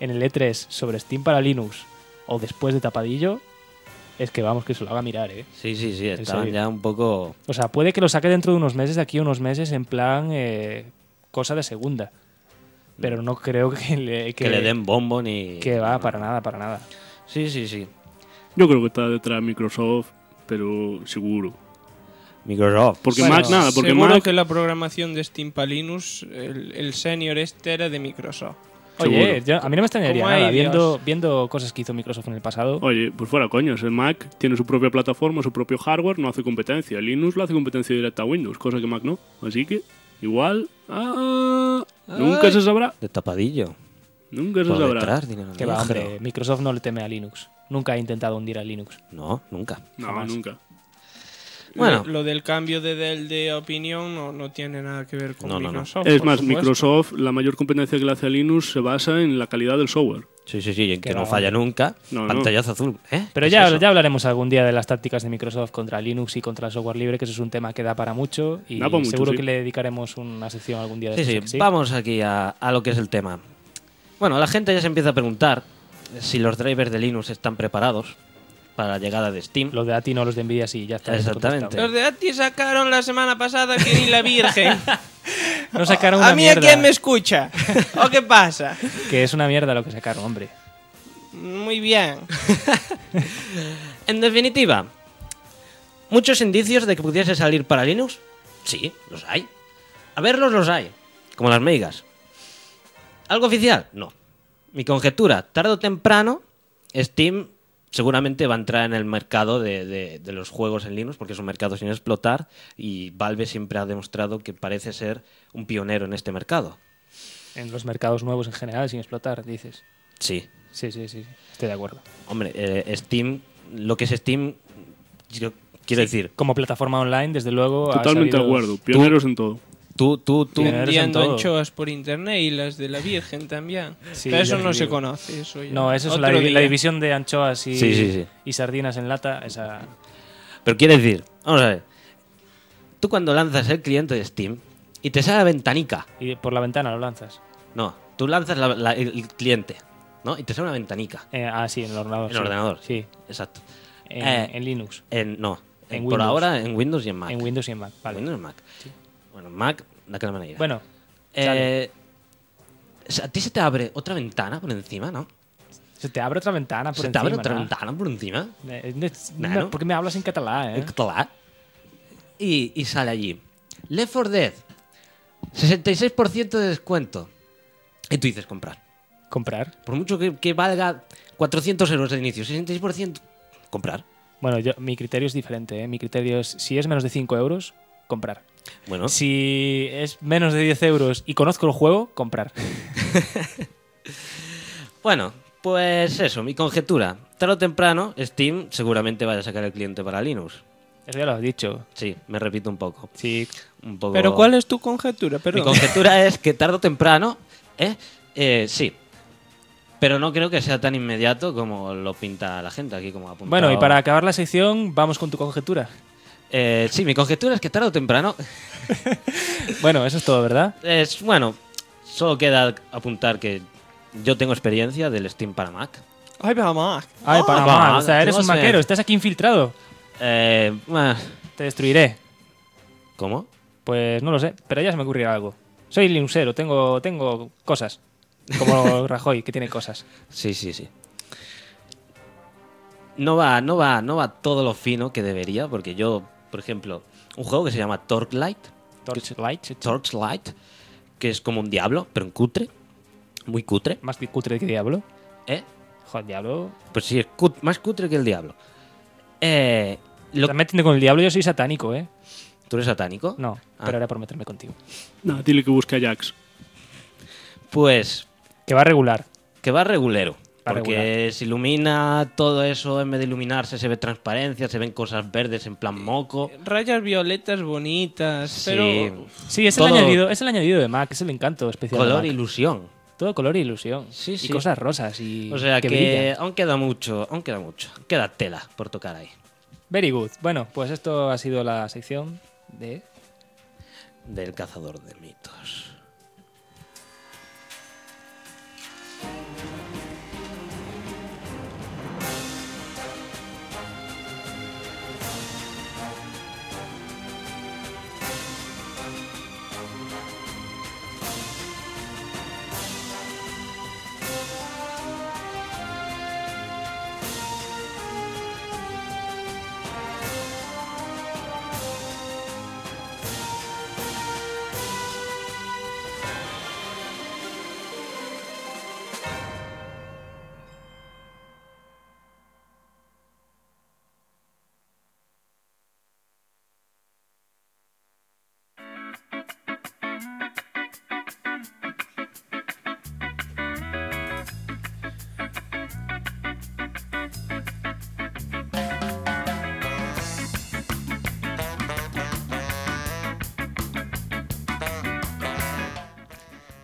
en el E3 sobre Steam para Linux o después de tapadillo, es que vamos, que se lo haga mirar, ¿eh? Sí, estaban serio. ya un poco... O sea, puede que lo saque dentro de unos meses, de aquí a unos meses, en plan cosa de segunda. Pero no creo que Que le den bombo ni... Que va, para nada, para nada. Sí. Yo creo que está detrás Microsoft, pero seguro. Microsoft. Porque Bueno, Mac nada, porque Seguro Mac... que la programación de Steam para Linux, el senior este era de Microsoft. Oye, Seguro. a mí no me extrañaría Como hay nada, Dios. viendo cosas que hizo Microsoft en el pasado. Oye, pues fuera coños, el Mac tiene su propia plataforma, su propio hardware, no hace competencia. Linux lo hace competencia directa a Windows, cosa que Mac no. Así que, igual... nunca se sabrá. De tapadillo. Nunca se Por sabrá. detrás, dinero Que va, negro. hombre, Microsoft no le teme a Linux. Nunca ha intentado hundir a Linux. No, nunca. No, Jamás. nunca. Bueno. Lo del cambio de opinión no tiene nada que ver con No. Microsoft. Es por más, supuesto. Microsoft, la mayor competencia que le hace a Linux se basa en la calidad del software. Sí, en Que que no va, falla nunca. No, Pantallazo azul. ¿Eh? Pero ¿Qué ya, es eso? ya hablaremos algún día de las tácticas de Microsoft contra Linux y contra el software libre, que eso es un tema que da para mucho y Da para mucho, seguro sí. que le dedicaremos una sección algún día de Sí, estos, ¿a que vamos aquí a lo que es el tema. Bueno, la gente ya se empieza a preguntar si los drivers de Linux están preparados para la llegada de Steam. Los de ATI no, los de Nvidia sí, ya está. Exactamente. Los de ATI sacaron la semana pasada que ni la Virgen. No sacaron ¿A una mí a mierda. quién me escucha? ¿O qué pasa? Que es una mierda lo que sacaron, hombre. Muy bien. En definitiva, ¿muchos indicios de que pudiese salir para Linux? Sí, los hay. A verlos los hay, como las meigas. ¿Algo oficial? No. Mi conjetura, tarde o temprano, Steam seguramente va a entrar en el mercado de los juegos en Linux, porque es un mercado sin explotar, y Valve siempre ha demostrado que parece ser un pionero en este mercado. En los mercados nuevos en general, sin explotar, dices. Sí. Sí, estoy de acuerdo. Hombre, Steam, lo que es Steam, yo quiero decir, Como plataforma online, desde luego. ha Totalmente de sabido- acuerdo. Pioneros en todo. tú Pioneros en Vendiendo todo. anchoas por internet y las de la Virgen también. Sí, Pero eso ya no te se digo. conoce. Eso ya. No, eso es Otro la día. división de anchoas y, Sí. y sardinas en lata. Esa... Pero quiere decir, vamos a ver. Tú cuando lanzas el cliente de Steam y te sale la ventanica. Y por la ventana lo lanzas. No, tú lanzas el cliente, ¿no? Y te sale una ventanica. Sí, en el ordenador. En el ordenador. Sí, Exacto. en Linux, No. En por Windows. ahora en Windows y en Mac. en Windows y en Mac. Vale. Windows y en Mac. Bueno, Mac, de aquella manera. Bueno, a ti se te abre otra ventana por encima, ¿no? se te abre otra ventana por Se te encima. abre otra ¿no? ventana por encima. No, ¿por qué me hablas en catalán, En eh? catalán. Y sale allí. Left 4 Dead. 66% de descuento. Y tú dices comprar. Comprar. Por mucho que valga 400 euros de inicio, 66%, comprar. Bueno, mi criterio es diferente, ¿eh? Mi criterio es, si es menos de 5 euros, comprar. Bueno, Si es menos de 10 euros y conozco el juego, comprar. bueno, pues eso, mi conjetura. Tarde o temprano, Steam seguramente vaya a sacar el cliente para Linux. Eso ya lo has dicho. Sí, me repito un poco. Sí, Un poco. Pero ¿cuál es tu conjetura? Mi Perdón. conjetura es que tarde o temprano, sí. Pero no creo que sea tan inmediato como lo pinta la gente aquí, como apuntado. bueno, y para acabar la sección, vamos con tu conjetura. Sí, mi conjetura es que tarde o temprano. Bueno, eso es todo, ¿verdad? Bueno, solo queda apuntar que yo tengo experiencia del Steam para Mac. Ay, vamos. Ay, para va, más. O sea, eres tengo un maquero, sed. estás aquí infiltrado. Bueno, Te destruiré. ¿cómo? Pues no lo sé, pero ya se me ocurrirá algo. Soy linuxero, tengo cosas. Como Rajoy, que tiene cosas. Sí. No va todo lo fino que debería, porque yo, por ejemplo, un juego que se llama Torchlight, que es como un Diablo, pero en cutre, muy cutre, Más cutre que Diablo. ¿eh? Joder, Diablo. Pues sí, es más cutre que el Diablo. Estás metiendo con el Diablo, yo soy satánico, ¿eh? ¿Tú eres satánico? No, Ah. pero era por meterme contigo. Nada, dile que busque a Jax. Pues Que va regular. que va regulero. Va Porque regular. se ilumina todo eso, en vez de iluminarse se ve transparencia, se ven cosas verdes en plan moco. Rayas violetas bonitas, Sí. pero Sí, es Todo- el añadido de Mac, es el encanto especial. de Color Mac. e ilusión. Todo color e ilusión. Sí, Y sí. cosas rosas y O sea que brillan. aún queda mucho. Queda tela por tocar ahí. Very good. Bueno, pues esto ha sido la sección de... Del cazador de mitos.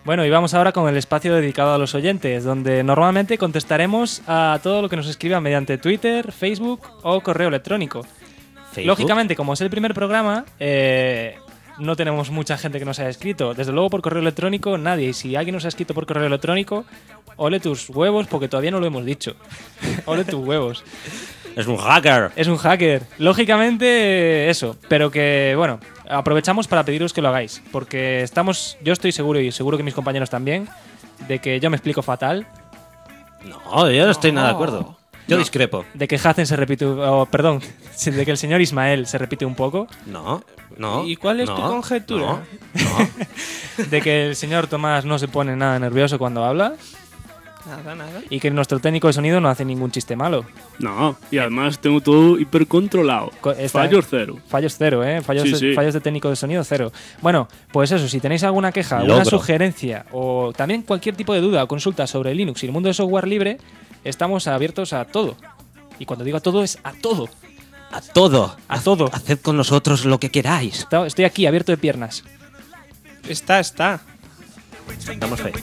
Bueno, y vamos ahora con el espacio dedicado a los oyentes, donde normalmente contestaremos a todo lo que nos escriban mediante Twitter, Facebook o correo electrónico. Facebook. Lógicamente, como es el primer programa, no tenemos mucha gente que nos haya escrito. Desde luego por correo electrónico nadie. Y si alguien nos ha escrito por correo electrónico, ole tus huevos porque todavía no lo hemos dicho. Ole tus huevos. Es un hacker. Es un hacker. Lógicamente eso. Pero que, bueno, aprovechamos para pediros que lo hagáis. Porque yo estoy seguro y seguro que mis compañeros también, de que yo me explico fatal. No, yo no estoy nada de acuerdo. Yo discrepo. De que Hazen se repite... perdón. De que el señor Ismael se repite un poco. No. ¿Y cuál es tu conjetura? No. De que el señor Tomás no se pone nada nervioso cuando habla. Nada. Y que nuestro técnico de sonido no hace ningún chiste malo. No, y además tengo todo hipercontrolado. Fallos cero. Fallos cero, ¿eh? Sí. Fallos de técnico de sonido cero. Bueno, pues eso, si tenéis alguna queja, Logro. una sugerencia o también cualquier tipo de duda o consulta sobre Linux y el mundo del software libre, estamos abiertos a todo. Y cuando digo a todo, es a todo. A todo. A todo. Haced con nosotros lo que queráis. Estoy aquí, abierto de piernas. Está. Damos fe.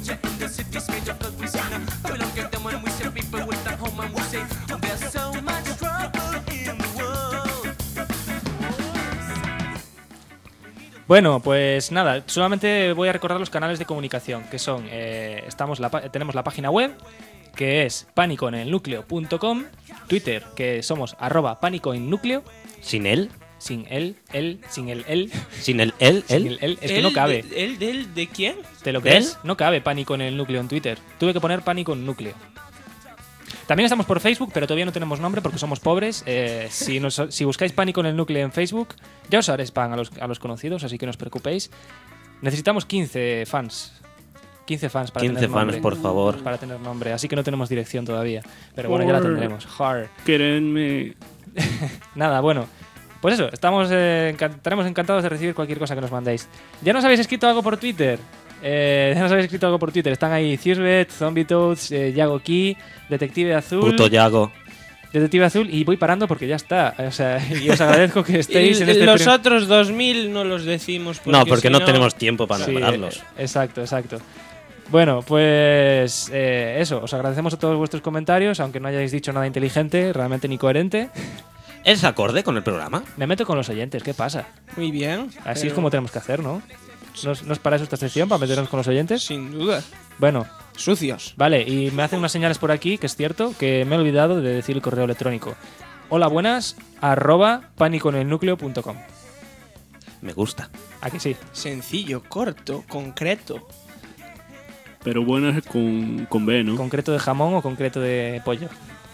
Bueno, pues nada, solamente voy a recordar los canales de comunicación, que son, tenemos la página web, que es panicoenelnucleo.com, Twitter, que somos @panicoennúcleo, ¿Sin él? sin el, sin el, ¿Sin el él? sin el, es que no cabe. ¿De quién? ¿Te lo ¿Él? crees? No cabe Pánico en el Núcleo en Twitter. Tuve que poner Pánico en Núcleo. También estamos por Facebook, pero todavía no tenemos nombre porque somos pobres. Si buscáis Pánico en el Núcleo en Facebook, ya os haré spam a los conocidos, así que no os preocupéis. Necesitamos 15 fans. 15 fans para 15 tener fans, nombre. por favor. Para tener nombre, así que no tenemos dirección todavía. Pero bueno, ya la tendremos. Hard. Querenme. Nada, bueno. Pues eso, estaremos encantados de recibir cualquier cosa que nos mandéis. ¿Ya nos habéis escrito algo por Twitter? Están ahí Ciusbet, Zombie Toads, Yago Key, Detective Azul. Puto Yago. Detective Azul, y voy parando porque ya está. O sea, y os agradezco que estéis en este Los otros 2000 no los decimos Porque si no tenemos tiempo para Sí, nombrarlos. exacto. Bueno, pues eso, os agradecemos a todos vuestros comentarios, aunque no hayáis dicho nada inteligente, realmente ni coherente. ¿Es acorde con el programa? Me meto con los oyentes, ¿qué pasa? Muy bien. Así pero es como tenemos que hacer, ¿no? ¿No es para eso esta sección, para meternos con los oyentes? Sin duda. Bueno, Sucios. vale, y me hacen unas señales por aquí, que es cierto, que me he olvidado de decir el correo electrónico. Hola, buenas, @panicoenelnucleo.com. Me gusta. Aquí sí. Sencillo, corto, concreto. Pero buenas con B, ¿no? ¿Concreto de jamón o concreto de pollo?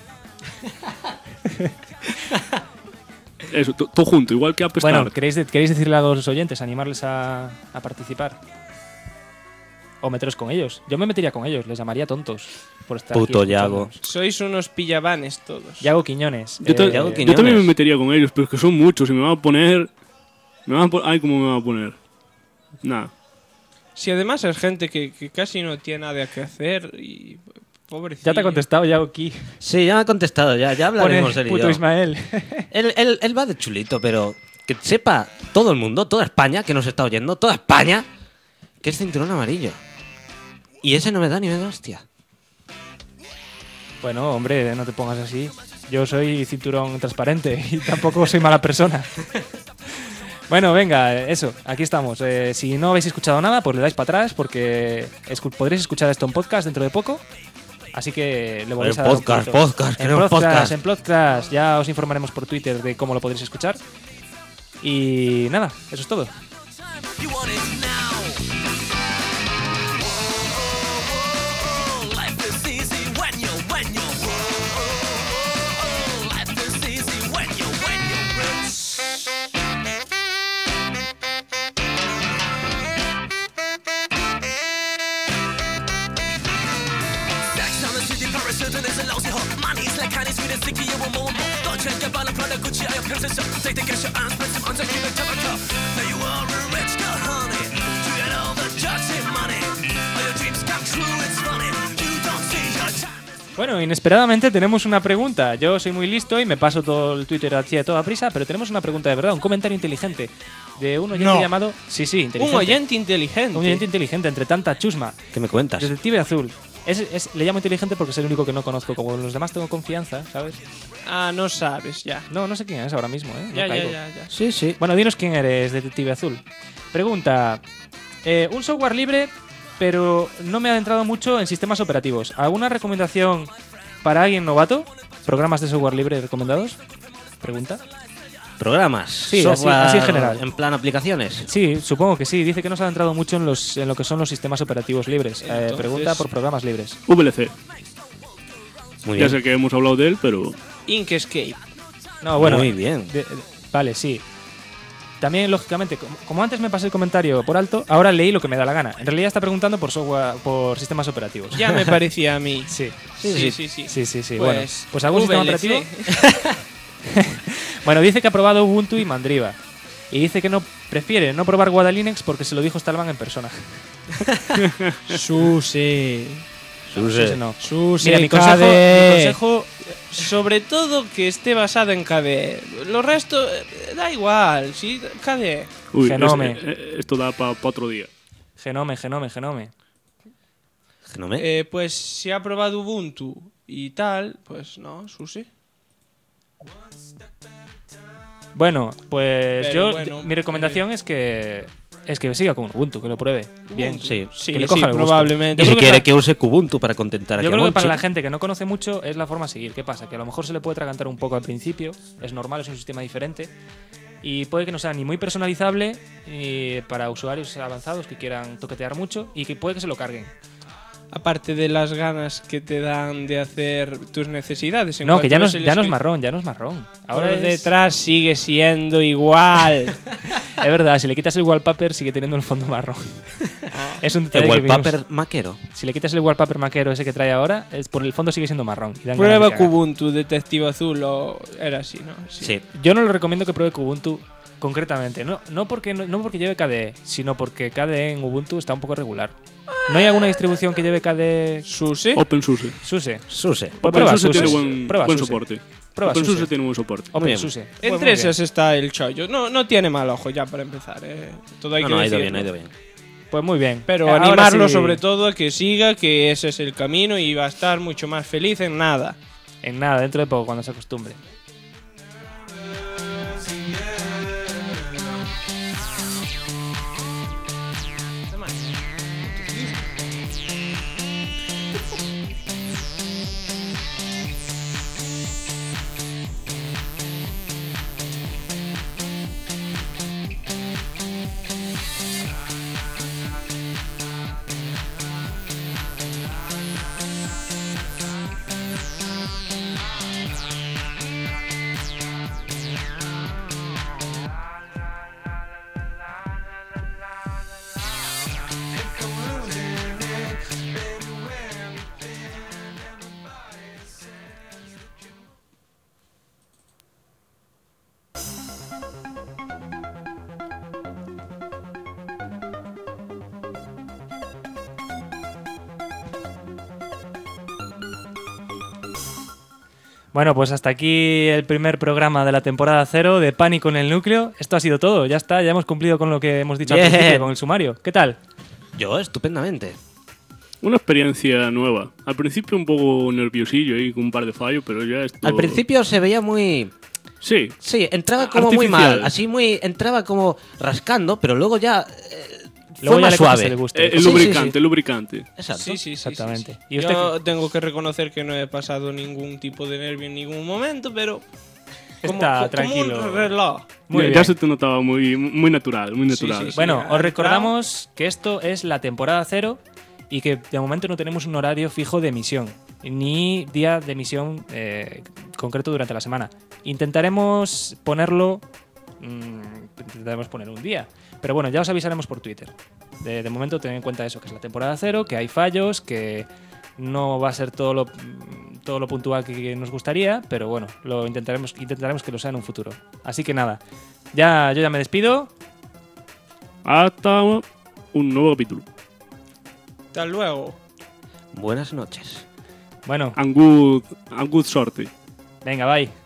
Eso, todo junto, igual que apestar. Bueno, ¿queréis decirle algo a los oyentes? ¿Animarles a participar? ¿O meteros con ellos? Yo me metería con ellos, les llamaría tontos por estar Puto aquí Yago. escuchándonos. Sois unos pillabanes todos. Yago Quiñones. Yago Yo Quiñones. también me metería con ellos, pero es que son muchos y me van a poner. Ay, ¿cómo me van a poner? Nada. Si además es gente que casi no tiene nada que hacer y pobrecillo. Ya te ha contestado Yago Qui. Sí, ya me ha contestado, ya hablaremos él y Puto yo. Ismael. Él va de chulito, pero que sepa todo el mundo, toda España que nos está oyendo, toda España, que es cinturón amarillo. Y ese no me da ni me da hostia. Bueno, hombre, no te pongas así. Yo soy cinturón transparente y tampoco soy mala persona. Bueno, venga, eso, aquí estamos. Si no habéis escuchado nada, pues le dais para atrás porque podréis escuchar esto en podcast dentro de poco. Así que le volvéis a dar un Podcast, poquito. podcast, queremos podcast. En podcast. Ya os informaremos por Twitter de cómo lo podréis escuchar. Y nada, eso es todo. You want it now. Life is easy when you're life is easy when you're rich. Sex on the city, parachute is a lousy hole. Money's like honey, sweet and sticky, you want more and more. Don't drink your bottle, Prada, Gucci, I am princess. Take the cash and spend some on the kilo tobacco. Now you are a rich girl, honey. To get all the dirty money. All your dreams come true, it's funny. You don't see your time is Bueno, inesperadamente tenemos una pregunta. Yo soy muy listo y me paso todo el Twitter así a toda prisa, pero tenemos una pregunta de verdad, un comentario inteligente de un oyente No. llamado... Sí, inteligente. Un oyente inteligente. Un oyente inteligente entre tanta chusma. ¿Qué me cuentas? Detective Azul. Le llamo inteligente porque es el único que no conozco. Como los demás tengo confianza, ¿sabes? Ah, no sabes, ya. No sé quién es ahora mismo, ¿eh? No Ya. caigo. Sí, sí. Bueno, dinos quién eres, Detective Azul. Pregunta. Un software libre, pero no me he adentrado mucho en sistemas operativos. ¿Alguna recomendación para alguien novato? ¿Programas de software libre recomendados? Pregunta. Programas. Sí, software así en general. En plan aplicaciones. Sí, supongo que sí. Dice que no se ha adentrado mucho en lo que son los sistemas operativos libres. Entonces- Pregunta por programas libres. VLC. Muy Ya bien. sé que hemos hablado de él, pero Inkscape. No, bueno. Muy bien. Vale, sí. También, lógicamente, como antes me pasé el comentario por alto, ahora leí lo que me da la gana. En realidad está preguntando por software, por sistemas operativos. Ya me parecía a mí. Sí. Sí. Sí. Pues, Bueno, algún sistema VLC. operativo. Bueno, dice que ha probado Ubuntu y Mandriva. Y dice que no prefiere no probar Guadalinux porque se lo dijo Stallman en persona. Suse. Ese no. Suse, Mira, mi KDE. consejo, Sobre todo que esté basada en KDE. Lo resto, da igual. Sí, KDE. uy, Genome. esto da para otro día. Genome. Genome. Pues si ha probado Ubuntu y tal, pues no, Suse. Bueno, pues Pero yo, bueno, mi recomendación es que siga con Ubuntu, que lo pruebe. Bien. Sí. Sí, que le coja el gusto. probablemente. Y Yo si creo que quiere la- que use Kubuntu para contentar aquí Yo a creo que para Monchi. la gente que no conoce mucho es la forma a seguir. ¿Qué pasa? Que a lo mejor se le puede atragantar un poco al principio. Es normal, es un sistema diferente. Y puede que no sea ni muy personalizable para usuarios avanzados que quieran toquetear mucho y que puede que se lo carguen. Aparte de las ganas que te dan de hacer tus necesidades. en No, que cuanto ves ya el no es script, marrón, ya no es marrón. Ahora Ahora es detrás sigue siendo igual. Es verdad, si le quitas el wallpaper sigue teniendo el fondo marrón. Es un detalle El que vimos. wallpaper maquero. Si le quitas el wallpaper maquero ese que trae ahora, por el fondo sigue siendo marrón. y dan ganas Prueba de cagar. Kubuntu, Detective Azul, o era así, ¿no? Sí. Yo no le recomiendo que pruebe Kubuntu concretamente. No porque lleve KDE, sino porque KDE en Ubuntu está un poco regular. ¿No hay alguna distribución que lleve KDE Suse. OpenSUSE. SUSE? Suse. Pues prueba OpenSUSE SUSE. tiene Prueba buen SUSE. soporte. Prueba OpenSUSE SUSE. tiene buen soporte. OpenSUSE. Pues muy Entre bien. esas está el chollo. No tiene mal ojo ya para empezar. Todo hay No, que no, ha ido decirlo. bien, ha ido bien. Pues muy bien. Pero Ahora animarlo sí, sobre todo a que siga, que ese es el camino y va a estar mucho más feliz en nada. En nada, dentro de poco, cuando se acostumbre. Bueno, pues hasta aquí el primer programa de la temporada 0 de Pánico en el Núcleo. Esto ha sido todo, ya está, ya hemos cumplido con lo que hemos dicho Bien. al principio, con el sumario. ¿Qué tal? Yo, estupendamente. Una experiencia nueva. Al principio un poco nerviosillo y con un par de fallos, pero ya esto... Al principio se veía muy... Sí. Sí, entraba como muy Artificial. mal. Así muy... Entraba como rascando, pero luego ya... Luego fue ya más le coges suave. el gusto. El Sí, lubricante, sí. el lubricante. Exacto. Sí. Exactamente. ¿Y Y usted Yo tengo que reconocer que no he pasado ningún tipo de nervio en ningún momento, pero Está tranquilo. como un reloj. Muy ya, bien. ya se te notaba muy natural, muy natural. sí. Bueno, ha os recordamos que esto es la temporada 0 y que de momento no tenemos un horario fijo de emisión, ni día de emisión concreto durante la semana. Intentaremos ponerlo, intentaremos poner un día, pero bueno, ya os avisaremos por Twitter. De momento tened en cuenta eso, que es la temporada 0, que hay fallos, que no va a ser todo lo puntual que nos gustaría, pero bueno, lo intentaremos que lo sea en un futuro. Así que nada, yo ya me despido. Hasta un nuevo capítulo. Hasta luego. Buenas noches. Bueno, And good sorte. venga, bye.